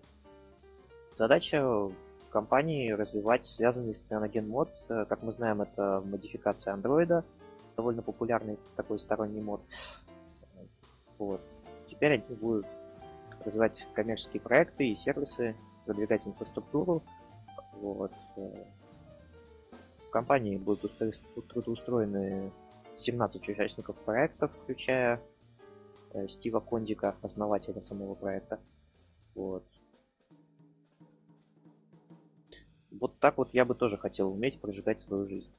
Задача компании развивать связанный с Cyanogen мод. Как мы знаем, это модификация андроида. Довольно популярный такой сторонний мод. Вот. Теперь они будут развивать коммерческие проекты и сервисы, продвигать инфраструктуру. Вот. В компании будут трудоустроены 17 участников проектов, включая Стива Кондика, основателя самого проекта. Вот. Вот так вот я бы тоже хотел уметь прожигать свою жизнь.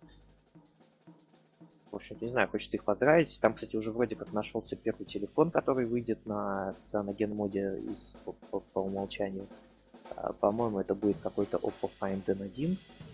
В общем, не знаю, хочется их поздравить. Там, кстати, уже вроде как нашелся первый телефон, который выйдет на Cyanogen моде по умолчанию. По-моему, это будет какой-то Oppo Find N1.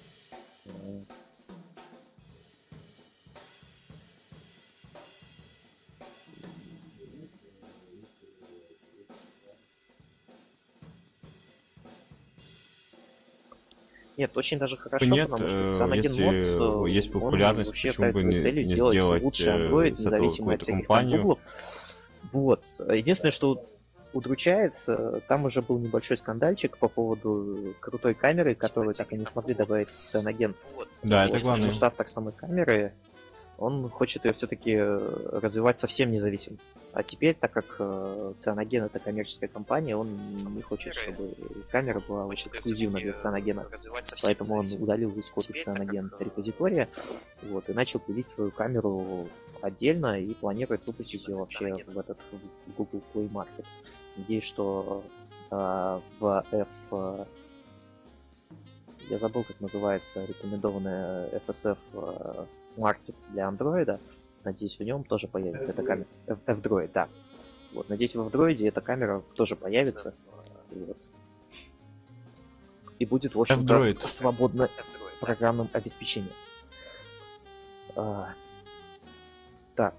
Нет, очень даже хорошо, Нет, потому что Cyanogen если мод, есть он популярность, вообще почему ставит бы своей целью не сделать сделать лучший Android, с этого независимо от какую-то всяких там компанию? гуглов. Вот. Единственное, что удручает, там уже был небольшой скандальчик по поводу крутой камеры, которую так и не смогли добавить в Cyanogen. Да, это главное. Потому что автор самой камеры, он хочет ее все-таки развивать совсем независимо. А теперь, так как Cyanogen это коммерческая компания, он не хочет, чтобы камера была вот эксклюзивна для Cyanogen. Поэтому он удалил весь код из Cyanogen репозитория, вот, и начал пилить свою камеру отдельно и планирует выпустить ее вообще в Google Play Market. Надеюсь, что в я забыл, как называется рекомендованная FSF Market для Android. Надеюсь, в нем тоже появится эта камера. F-Droid, да. Вот, надеюсь, в F-Droid эта камера тоже появится. Вот. И будет, в общем-то, свободно программным обеспечением. Так.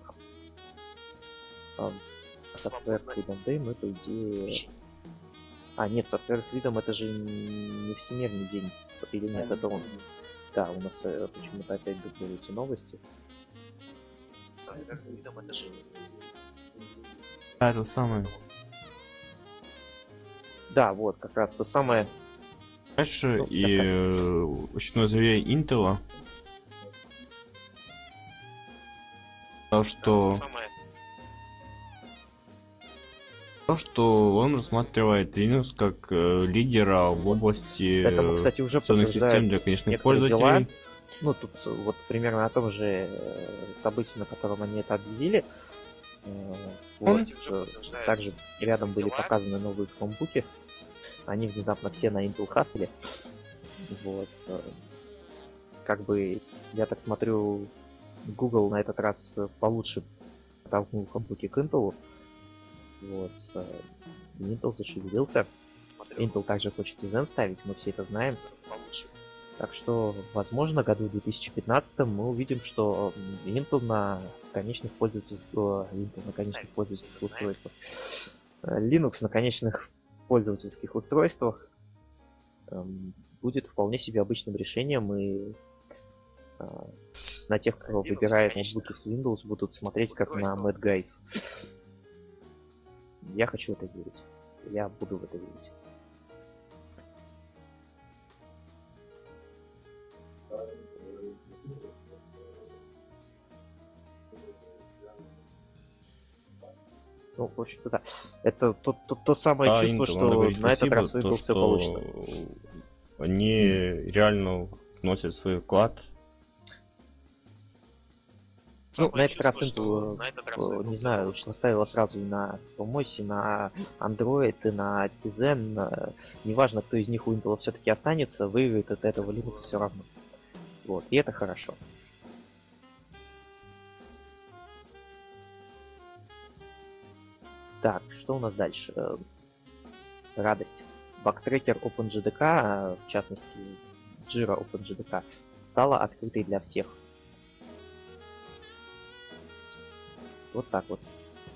Software Freedom Day мы, по идее... нет, Software Freedom это же не Всемирный день. Или нет, это он. Да, у нас почему-то опять дублируются новости. Software Freedom это же... Да, это самое. Да, вот, как раз то самое. Дальше и очередное заявление Intel. Что он рассматривает Linux как лидера в области этому, кстати, уже систем для конечных пользователей. Дела. Ну, тут вот примерно на том же событии, на котором они это объявили. Вот, также рядом были показаны новые хромбуки. Они внезапно все на Intel Haswell. Вот. Как бы, я так смотрю, Google на этот раз получше подтолкнул хромбуки к Intel. Вот. Intel зашевелился. Intel также хочет и Zen ставить, мы все это знаем. Так что, возможно, в году 2015 мы увидим, что Intel на конечных пользовательских устройствах, Linux на конечных пользовательских устройствах будет вполне себе обычным решением, и на тех, кто выбирает ноутбуки с Windows, будут смотреть как на Mad Guys. Я хочу это верить. Я буду в это верить. Ну, в общем-то, да. Это то самое чувство, Intel, что на этот раз у Intel все получится. Они реально вносят свой вклад. Ну, на этот раз Intel, не знаю, наставила сразу и на Tomosi, и на Android, и на Tizen. Неважно, кто из них у Intel все-таки останется, выиграет от этого Linux все равно. Вот, и это хорошо. Так, что у нас дальше? Радость. Бактрекер OpenJDK, в частности, Jira OpenJDK, стала открытой для всех. Вот так вот.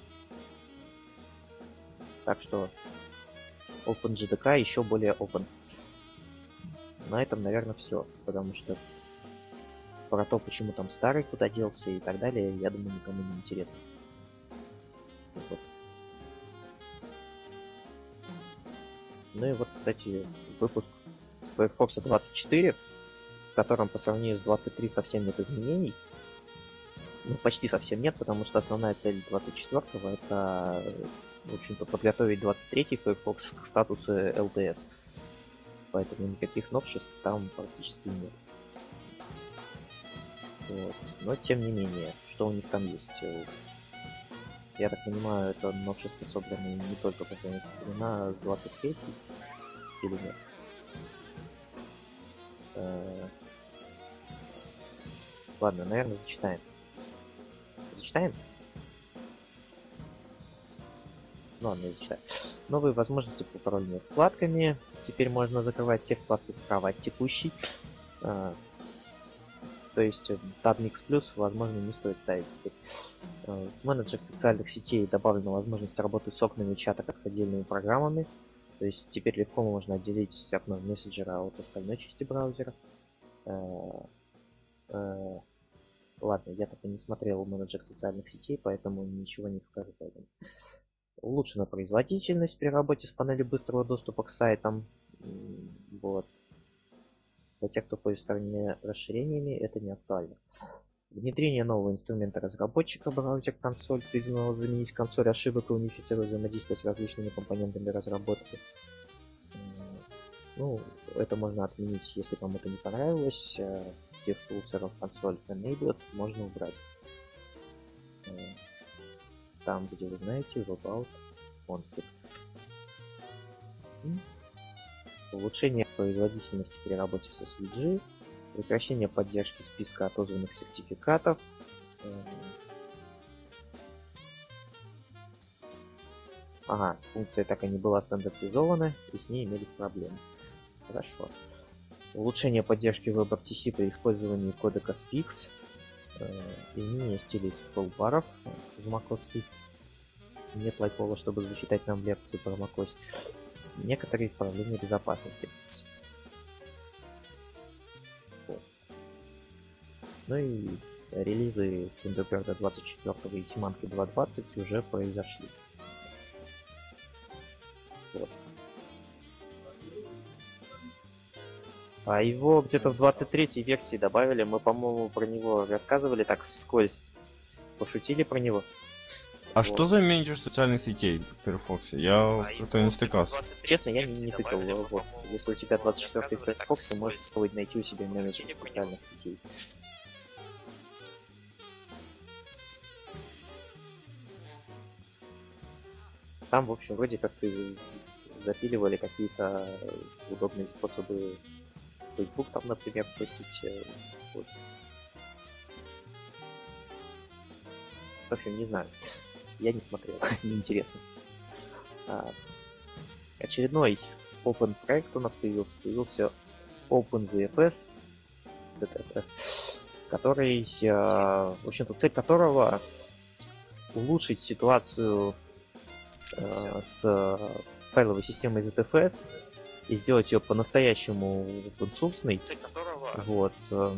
Так что OpenJDK еще более open. На этом, наверное, все, потому что про то, почему там старый куда делся и так далее, я думаю, никому не интересно. Вот. Ну и вот, кстати, выпуск Firefox 24, в котором по сравнению с 23 совсем нет изменений. Ну, почти совсем нет, потому что основная цель 24-го это, в общем-то, подготовить 23-й Firefox к статусу LTS. Поэтому никаких новшеств там практически нет. Вот. Но, тем не менее, что у них там есть? Я так понимаю, это новшества собраны не только по времена с 23-й или нет? Ладно, наверное, зачитаем. Зачитаем? Ну ладно, я зачитаю. Новые возможности по управлению вкладками. Теперь можно закрывать все вкладки справа от текущей. То есть Tab Mix Plus, возможно, не стоит ставить теперь. В менеджер социальных сетей добавлена возможность работы с окнами чата как с отдельными программами. То есть теперь легко можно отделить окно мессенджера от остальной части браузера. Ладно, я так и не смотрел менеджер социальных сетей, поэтому ничего не скажу по этому. Улучшена производительность при работе с панелью быстрого доступа к сайтам. Вот. Для тех, кто пользуется сторонними расширениями, это не актуально. Внедрение нового инструмента разработчика браузер-консоль, призванного заменить консоль ошибок и унифицировать взаимодействие с различными компонентами разработки. Ну, это можно отменить, если вам это не понравилось. DevTools консоль Enabled можно убрать. Там, где вы знаете, в About Config. Улучшение производительности при работе с SVG. Прекращение поддержки списка отозванных сертификатов. Ага, функция так и не была стандартизована, и с ней имели проблемы. Хорошо. Улучшение поддержки WebRTC при использовании кодека SPIX. Изменение стилей скролл-баров в macOS X. Нет лайпола, чтобы зачитать нам лекцию про macOS. Некоторые исправления безопасности. Ну и релизы Thunderbird 24 и Симанки 2.20 уже произошли. Вот. А его где-то в 23-й версии добавили. Мы, по-моему, про него рассказывали так вскользь. Пошутили про него. А что за менеджер социальных сетей в Firefox? Я как-то не стыкался. Честно, я не тыкал. Вот. Если у тебя 24-й Firefox, то можешь попробовать найти у себя менеджер социальных сетей. Там, в общем, вроде как запиливали какие-то удобные способы Facebook там, например, постить. Вот. В общем, не знаю. Я не смотрел, неинтересно. Очередной open проект у нас появился OpenZFS, ZFS, который, в общем-то, цель которого улучшить ситуацию с файловой системой ZFS и сделать ее по-настоящему open-source. Вот.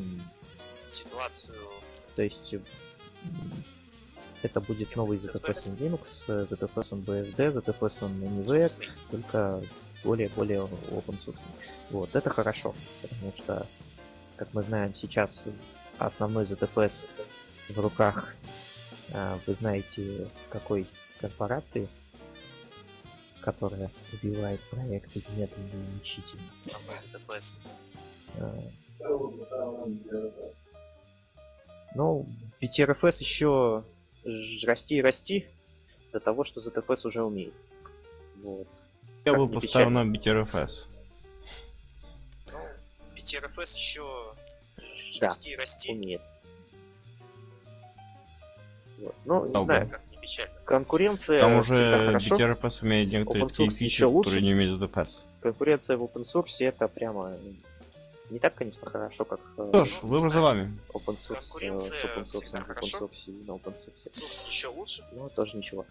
То есть это будет новый ZFS Linux, ZFS BSD, ZFS Anywhere, только более open source. Вот, это хорошо, потому что, как мы знаем, сейчас основной ZFS в руках, вы знаете, какой корпорации, которая убивает проекты медленно и мучительно. Основной ZFS. Ну, BTRFS еще расти и расти до того, что ZFS уже умеет. Вот. Я бы поставил на BTRFS. BTRFS еще расти и расти умеет. Вот. Ну, не знаю, как не печально. Конкуренция там уже BTRFS умеет некоторые фичи, которые не умеет ZFS. Конкуренция в open source это прямо не так, конечно, хорошо, как что ж, выбор за вами. Open source с open source, open source и на open source. Еще лучше? Ну, тоже ничего.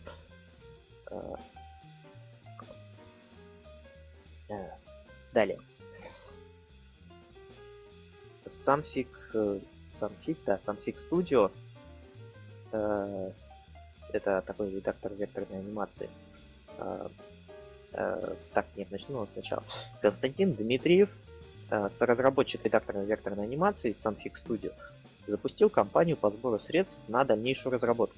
Далее. Sunfig Sunfig, да, Sunfig Studio. Это такой редактор векторной анимации. Так, нет, начну сначала. Константин Дмитриев, соразработчик редактора векторной анимации Sunfig Studio, запустил кампанию по сбору средств на дальнейшую разработку.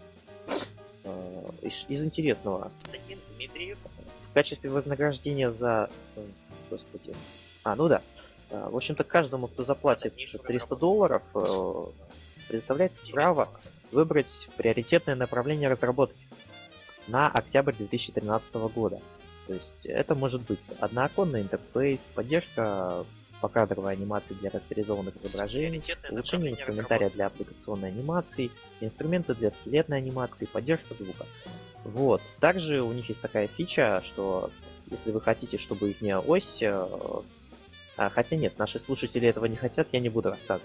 Из интересного. Константин Дмитриев в качестве вознаграждения за... Господи. Ну да. В общем-то, каждому, кто заплатит $300, предоставляется право выбрать приоритетное направление разработки на октябрь 2013 года. То есть это может быть однооконный интерфейс, поддержка покадровой анимации для растеризованных изображений, улучшение инструментария для аппликационной анимации, инструменты для скелетной анимации, поддержка звука. Вот. Также у них есть такая фича, что если вы хотите, чтобы их ось... хотя нет, наши слушатели этого не хотят, я не буду рассказывать.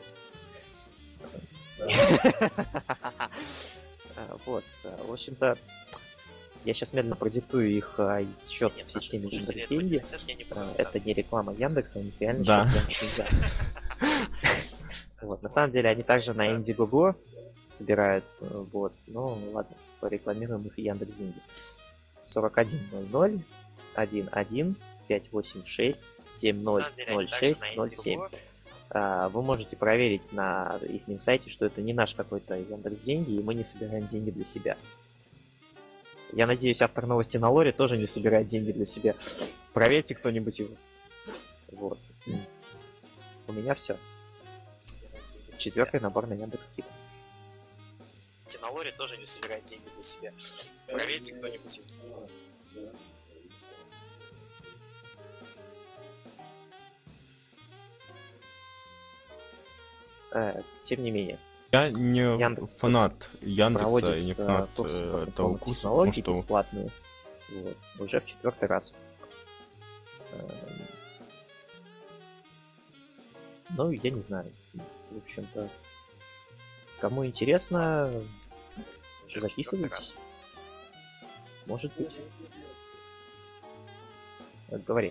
Вот, в общем-то, я сейчас медленно продиктую их счет в системе деньги. Это не реклама Яндекса, у них реально счет Яндекс. Вот, на самом деле они также на Indiegogo собирают, вот, ну ладно, порекламируем их Яндекс.Деньги. 4100 11 586 700607. Вы можете проверить на их сайте, что это не наш какой-то Яндекс.Деньги, и мы не собираем деньги для себя. Я надеюсь, автор новости на лоре тоже не собирает деньги для себя. Проверьте кто-нибудь его. Вот. У меня все. 4-й набор на Яндекс.Кит. На лоре тоже не собирает деньги для себя. Проверьте кто-нибудь его. Тем не менее. Я не Яндекс фанат Яндекса и не фанат курсы этого курса, технологий потому что... бесплатные. Вот. Уже в 4-й раз. Ну, я не знаю. В общем-то, кому интересно, записывайтесь. Может быть. Говори.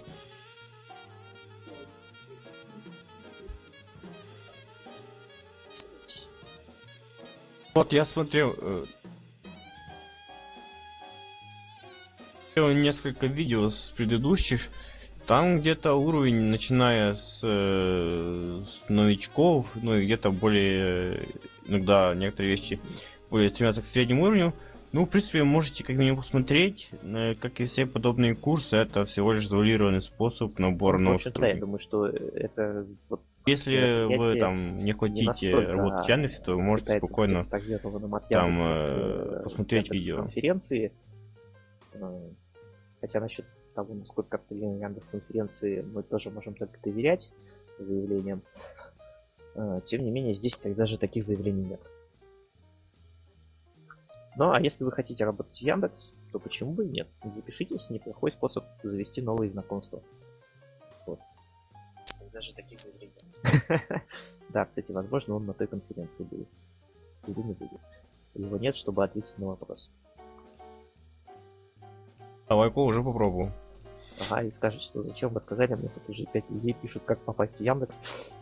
Вот я смотрел несколько видео с предыдущих. Там где-то уровень, начиная с новичков, ну и где-то более, иногда некоторые вещи более стремятся к среднему уровню. Ну, в принципе, можете как минимум посмотреть, как и все подобные курсы, это всего лишь завуалированный способ набора новых сотрудников. Я думаю, что это... Вот, если вы там не хотите работать в Яндексе, то вы можете спокойно там посмотреть видео. Конференции. Хотя насчет того, насколько активны Яндекс.Конференции, мы тоже можем только доверять заявлениям. Тем не менее, здесь даже таких заявлений нет. Ну, а если вы хотите работать в Яндекс, то почему бы и нет? Запишитесь, неплохой способ завести новые знакомства. Вот. Даже таких заявлений. Да, кстати, возможно, он на той конференции будет. Или не будет. Его нет, чтобы ответить на вопрос. Давай-ка уже попробую. Ага, и скажет, что зачем вы сказали, мне тут уже 5 людей пишут, как попасть в Яндекс.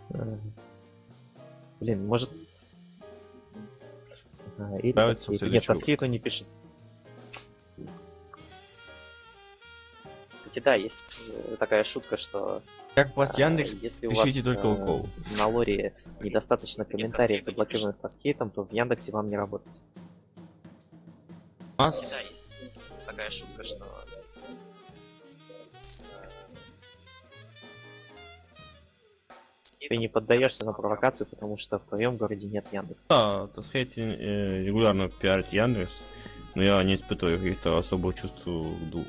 Блин, может... Или нет, Таскейту не пишет. Кстати, да, есть такая шутка, что... Как попасть в Яндекс, если у пишите вас только укол. На лоре недостаточно комментариев, заблокированных Таскейтом, то в Яндексе вам не работать. У нас... Да, есть такая шутка, что... Ты не поддаешься на провокацию, потому что в твоем городе нет Яндекса. Да, Таскейт регулярно пиарит Яндекс, но я не испытываю каких-то особых чувств к двух.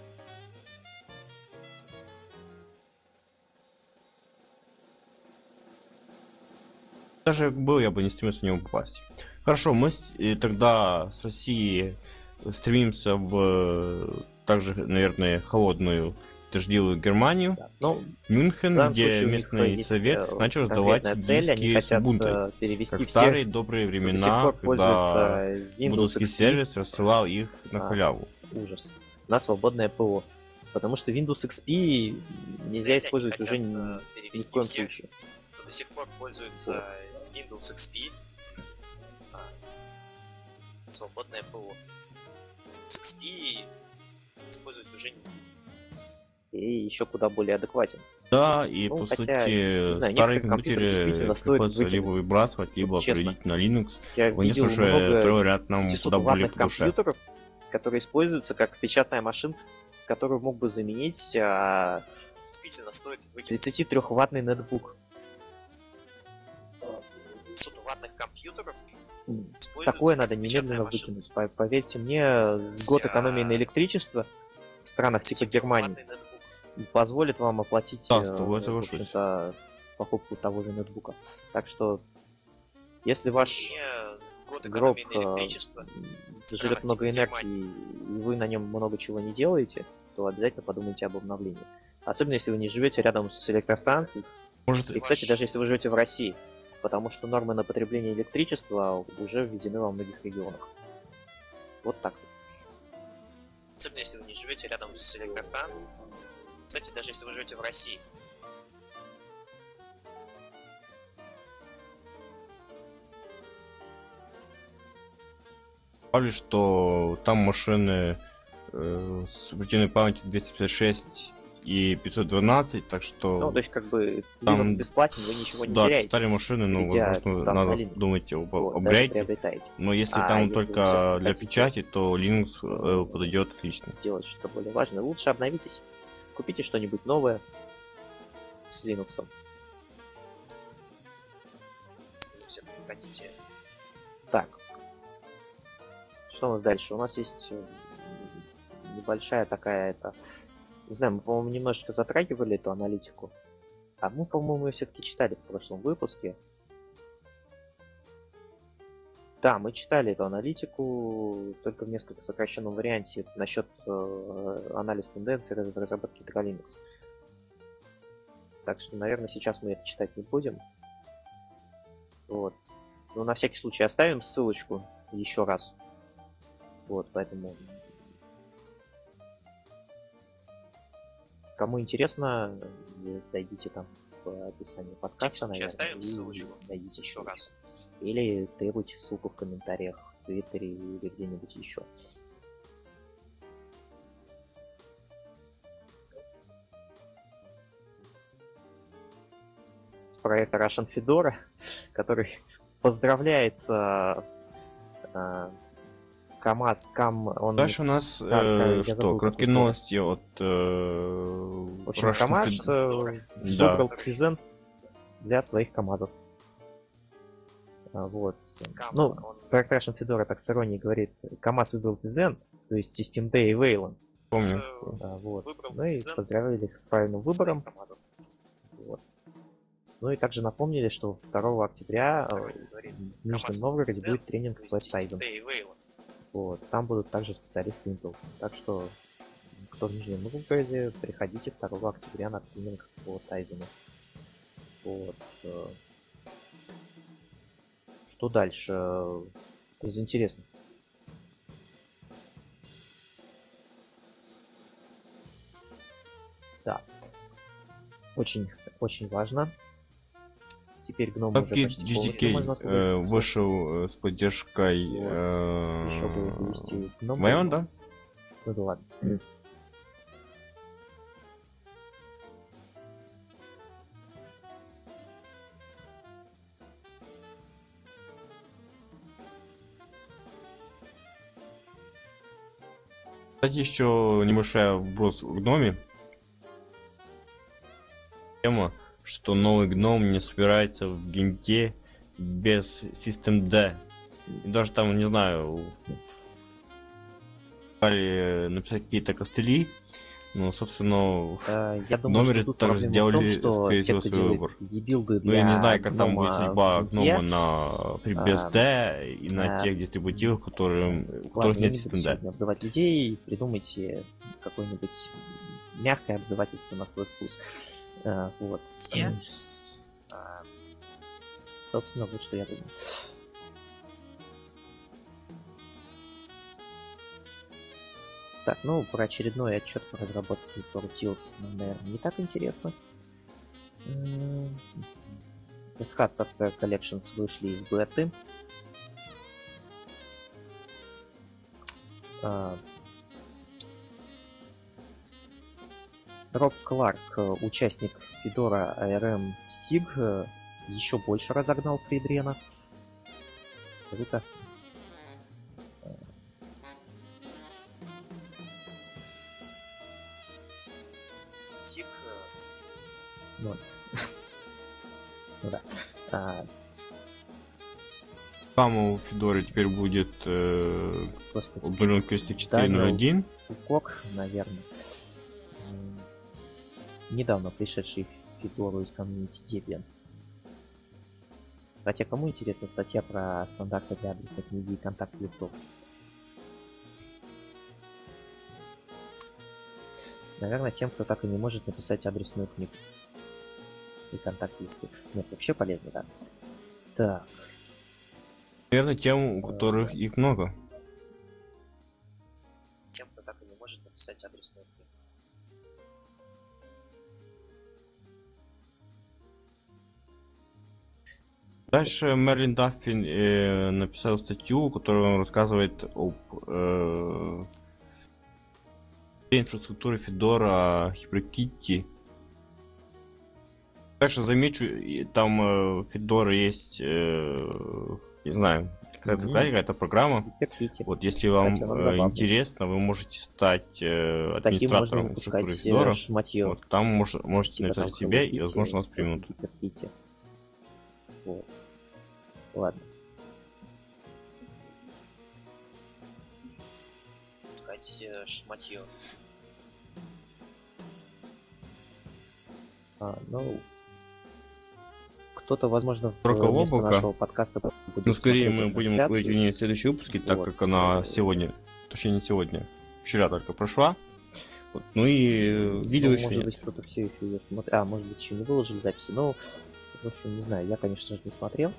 Даже был, я бы не стремился в него попасть. Хорошо, мы тогда с Россией стремимся в также, наверное, холодную дождливую Германию, да. Ну, Мюнхен, где местный совет начал раздавать диски с Ubuntu, перевести как в старые добрые времена, когда Windows сервис рассылал их на халяву. Ужас. На свободное ПО. Потому что Windows XP нельзя использовать уже ни в коем случае. До сих пор пользуются Windows Windows XP, а, свободное ПО. XP использовать уже не. И еще куда более адекватен. Да, и Ну, по хотя, сути, не знаю, старые некоторые компьютеры компьютеры действительно стоит приходится выкинуть. либо выбрасывать, либо Честно. переводить на Linux. Я видел Конечно же, много второй ряд нам куда более 500-ваттных по душе. компьютеров, которые используются как печатная машинка, которую мог бы заменить Действительно стоит выкинуть 33-ваттный нетбук. 500-ваттных компьютеров. Такое Используется надо как печатная немедленно машинка. выкинуть. Поверьте мне, год экономии на электричество в странах типа Германии 33-ваттный нетбук. позволит вам оплатить Да, с тобой в соглашусь. общем-то, покупку того же нетбука. Так что, если ваш Не с год гроб экономии на электричество. жрет типа много Германии. энергии, и вы на нем много чего не делаете, то обязательно подумайте об обновлении. Особенно если вы не живете рядом с электростанцией. Может, И, кстати, даже если вы живете в России, потому что нормы на потребление электричества уже введены во многих регионах. Вот так. Особенно если вы не живете рядом с электростанцией. Кстати, даже если вы живете в России. добавлю, что там машины с оперативной памятью 256 и 512, так что Ну, то есть, как бы, Там- Linux бесплатен, вы ничего не да, теряете. старые машины, ну, перейдя возможно, там на надо Linux. думать об Вот, даже апгрейде. приобретаете. Но если А там если вы только всё-таки для хотите- печати, то Linux подойдет отлично. Сделать что-то более важное. Лучше обновитесь. Купите что-нибудь новое с Linux. Если вы все-таки хотите. Так. Что у нас дальше? У нас есть небольшая такая, не знаю, мы, по-моему, немножечко затрагивали эту аналитику. А мы, по-моему, ее все-таки читали в прошлом выпуске. Да, мы читали эту аналитику, только в несколько сокращенном варианте насчет анализ тенденций разработки для Linux. Так что, наверное, сейчас мы это читать не будем. Вот. Но на всякий случай оставим ссылочку еще раз. Вот, поэтому... Кому интересно, зайдите там в описании подкаста, наверное, Оставим и ссылочку найдите еще раз. или требуйте ссылку в комментариях в Твиттере или где-нибудь еще. Проект Russian Fedora, который поздравляется КамАЗ, он... Дальше у нас я что, забыл, короткие какой новости от В общем, Russian КамАЗ Да. выбрал Tizen для своих КамАЗов. Вот. Скам, Ну, он- проект Russian Fedora так с иронией говорит, КамАЗ выбрал Tizen, то есть System D и Wayland. Помню. Вот. Выбрал Ну и Tizen поздравили их с правильным выбором. КамАЗов. Вот. Ну и также напомнили, что 2 октября Говорит, в Нижнем КамАЗ Новгороде Tizen, будет тренинг то по есть Tizen. System Day и Wayland. Вот. Там будут также специалисты Intel. Так что, кто в Нижнем Новгороде, приходите 2 октября на тренинг по Tizen. Вот. Что дальше из интересного? Да. Очень, очень важно. Теперь гном уже Как почти полностью можно GTK освободить. вышел с поддержкой Еще будет вывести гном. Wayland, да? Ну да ладно. Кстати, еще небольшая вброс в гноме. Тема, что новый гном не собирается в генте без System D. И даже там, не знаю, написать какие-то костыли. Ну, собственно, Я думаю, номере что тут также проблема сделали, в том, что скорее те, всего, кто свой делает выбор. дебилды Ну, для я не знаю, как там будет гнома судьба в генте, гнома при BSD и на тех дистрибутивах, у которых ладно, я нет не буду System D. сегодня обзывать людей, придумайте какое-нибудь мягкое обзывательство на свой вкус. Вот. Те, Собственно, вот что я думаю. Так, ну, про очередной отчет по разработке Pro Tools нам, наверное, не так интересно. Red Hat Software Collections вышли из беты. Роб Кларк, участник Fedora ARM SIG, еще больше разогнал Фридрена. Круто. Тик, Ну, ну да. Там у Федоры теперь будет Господи. обновлен крестик 4.0.1. Кок, наверное. Недавно пришедший в Федору из комьюнити Debian. Хотя кому интересна статья про стандарты для адресной книги и контакт-листов? Наверное, тем, кто так и не может написать адресную книгу и контакт-листы. Нет, вообще полезно, да. Так. Наверное, тем, у которых их много. тем, кто так и не может написать адресную книгу. Дальше Мерлин Даффин написал статью, которая рассказывает об инфраструктуре Fedora, HyperKitty. Также замечу, там Fedora есть, не знаю, какая-то программа. HyperKitty. Вот, если вам интересно, вы можете стать администратором структуры Fedora. Шматье. Вот, там можете Типа написать там себе, и, HyperKitty, возможно, вас примут. HyperKitty. Вот. Ладно. Сказать шматье. Ну, кто-то, возможно, Про вместо пока. нашего подкаста будет Ну, скорее смотреть мы будем трансляцию. говорить о ней в следующем выпуске, так Вот. как она сегодня, точнее не сегодня, вчера только прошла. Вот. Ну и видео Ну, еще может нет. быть, кто-то все еще ее смотрит. Может быть, еще не выложили записи. Но, в общем, не знаю. Я, конечно же, не смотрел.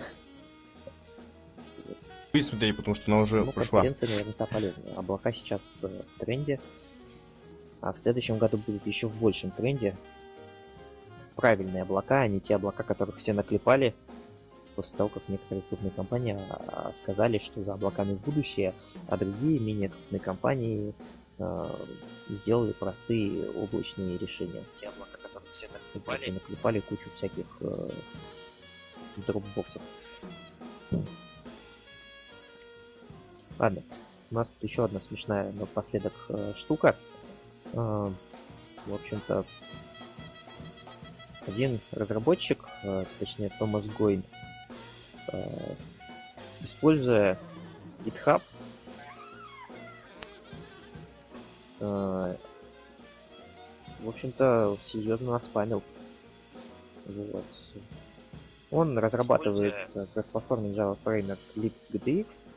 Вы смотрели, потому что она уже Но прошла. конференция наверняка полезная. Облака сейчас в тренде. А в следующем году будут еще в большем тренде. Правильные облака, а не те облака, которых все наклепали. После того, как некоторые крупные компании сказали, что за облаками будущее, а другие менее крупные компании сделали простые облачные решения. Те облака, которые все наклепали. Наклепали кучу всяких дропбоксов. Ладно, у нас тут еще одна смешная напоследок штука. В общем-то, один разработчик, точнее Томас Гойн, используя GitHub, в общем-то, серьезно наспамил. Вот. Он разрабатывает кроссплатформенный Java Framework libgdx.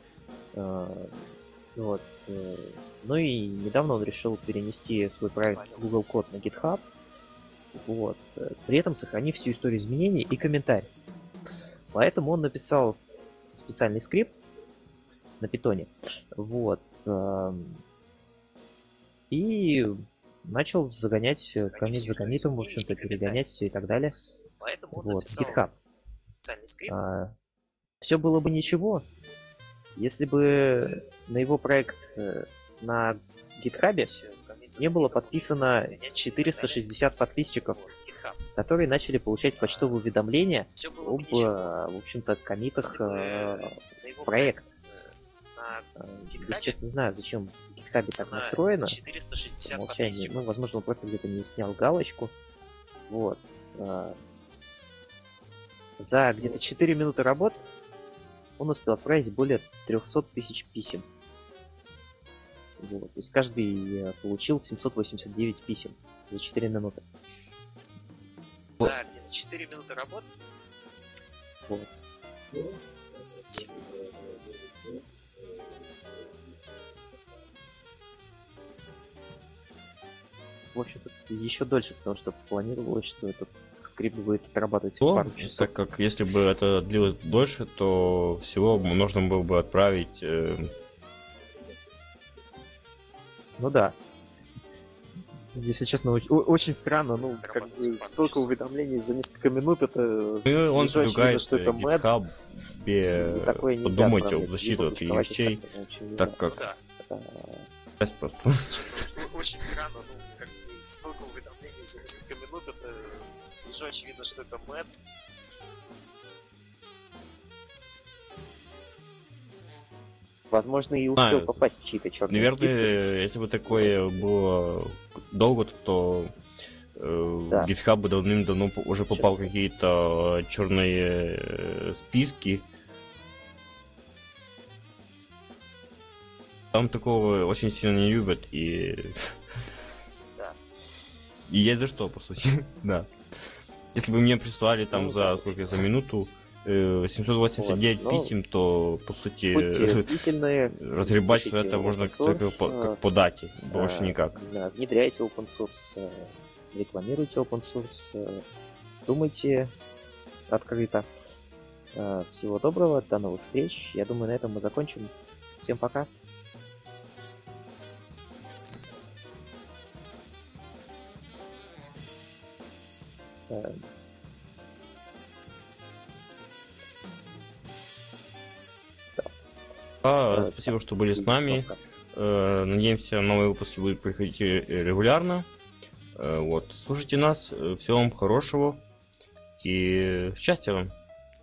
Вот. Ну и недавно он решил перенести свой проект с Google Code на GitHub. Вот. При этом сохранив всю историю изменений и комментарий. Поэтому он написал специальный скрипт на питоне. Вот. И начал загонять коммит за коммитом, в общем-то, перегонять все и так далее. Поэтому он Вот. написал GitHub. специальный скрипт. Все было бы ничего, если бы на его проект на GitHub не было подписано 460 подписчиков, которые начали получать почтовые уведомления об, в общем-то, коммитах проект. Если честно, не знаю, зачем в GitHub так настроено. 460 Умолчание. подписчиков. Ну, возможно, он просто где-то не снял галочку. Вот. За где-то 4 минуты работы он успел отправить более 300 тысяч писем. Вот. То есть каждый получил 789 писем за 4 минуты. За где-то 4 минуты работы. Вот. В общем-то, еще дольше, потому что планировалось, что этот скрипт будет отрабатывать пару часов. Так как если бы это длилось дольше, то всего нужно было бы отправить... Ну да. Если честно, очень странно, ну, как бы столько уведомлений за несколько минут, это... Ну, он уже очевидно, предлагает что это мэтт, GitHub и такое нельзя подумать отправлять, об защите либо от публиковать вещей, как-то, ну, очень, не так знаю. как Да. Это- просто. Если честно, очень странно, ну, как бы столько уведомлений за несколько минут, это уже очевидно, что это мэтт. Возможно, и успел А, попасть в чьи-то черные Наверное, списки. если бы такое было долго, то Да. GitHub бы давным-давно уже попал в какие-то черные списки. Там такого очень сильно не любят, и... Да. И есть за что, по сути. Да. Если бы мне прислали там Ну, за да. сколько, за минуту 789 Вот, ну, писем, то по сути Будьте бдительны, разгребать пишите это можно open только source, как по дате, больше никак. Не знаю, внедряйте open source, рекламируйте open source, думайте открыто. Всего доброго, до новых встреч. Я думаю, на этом мы закончим. Всем пока. Э, Спасибо, что были с здесь нами. кнопка. Надеемся, новые выпуски будут приходить регулярно. Вот. Слушайте нас. Всего вам хорошего. И счастья вам.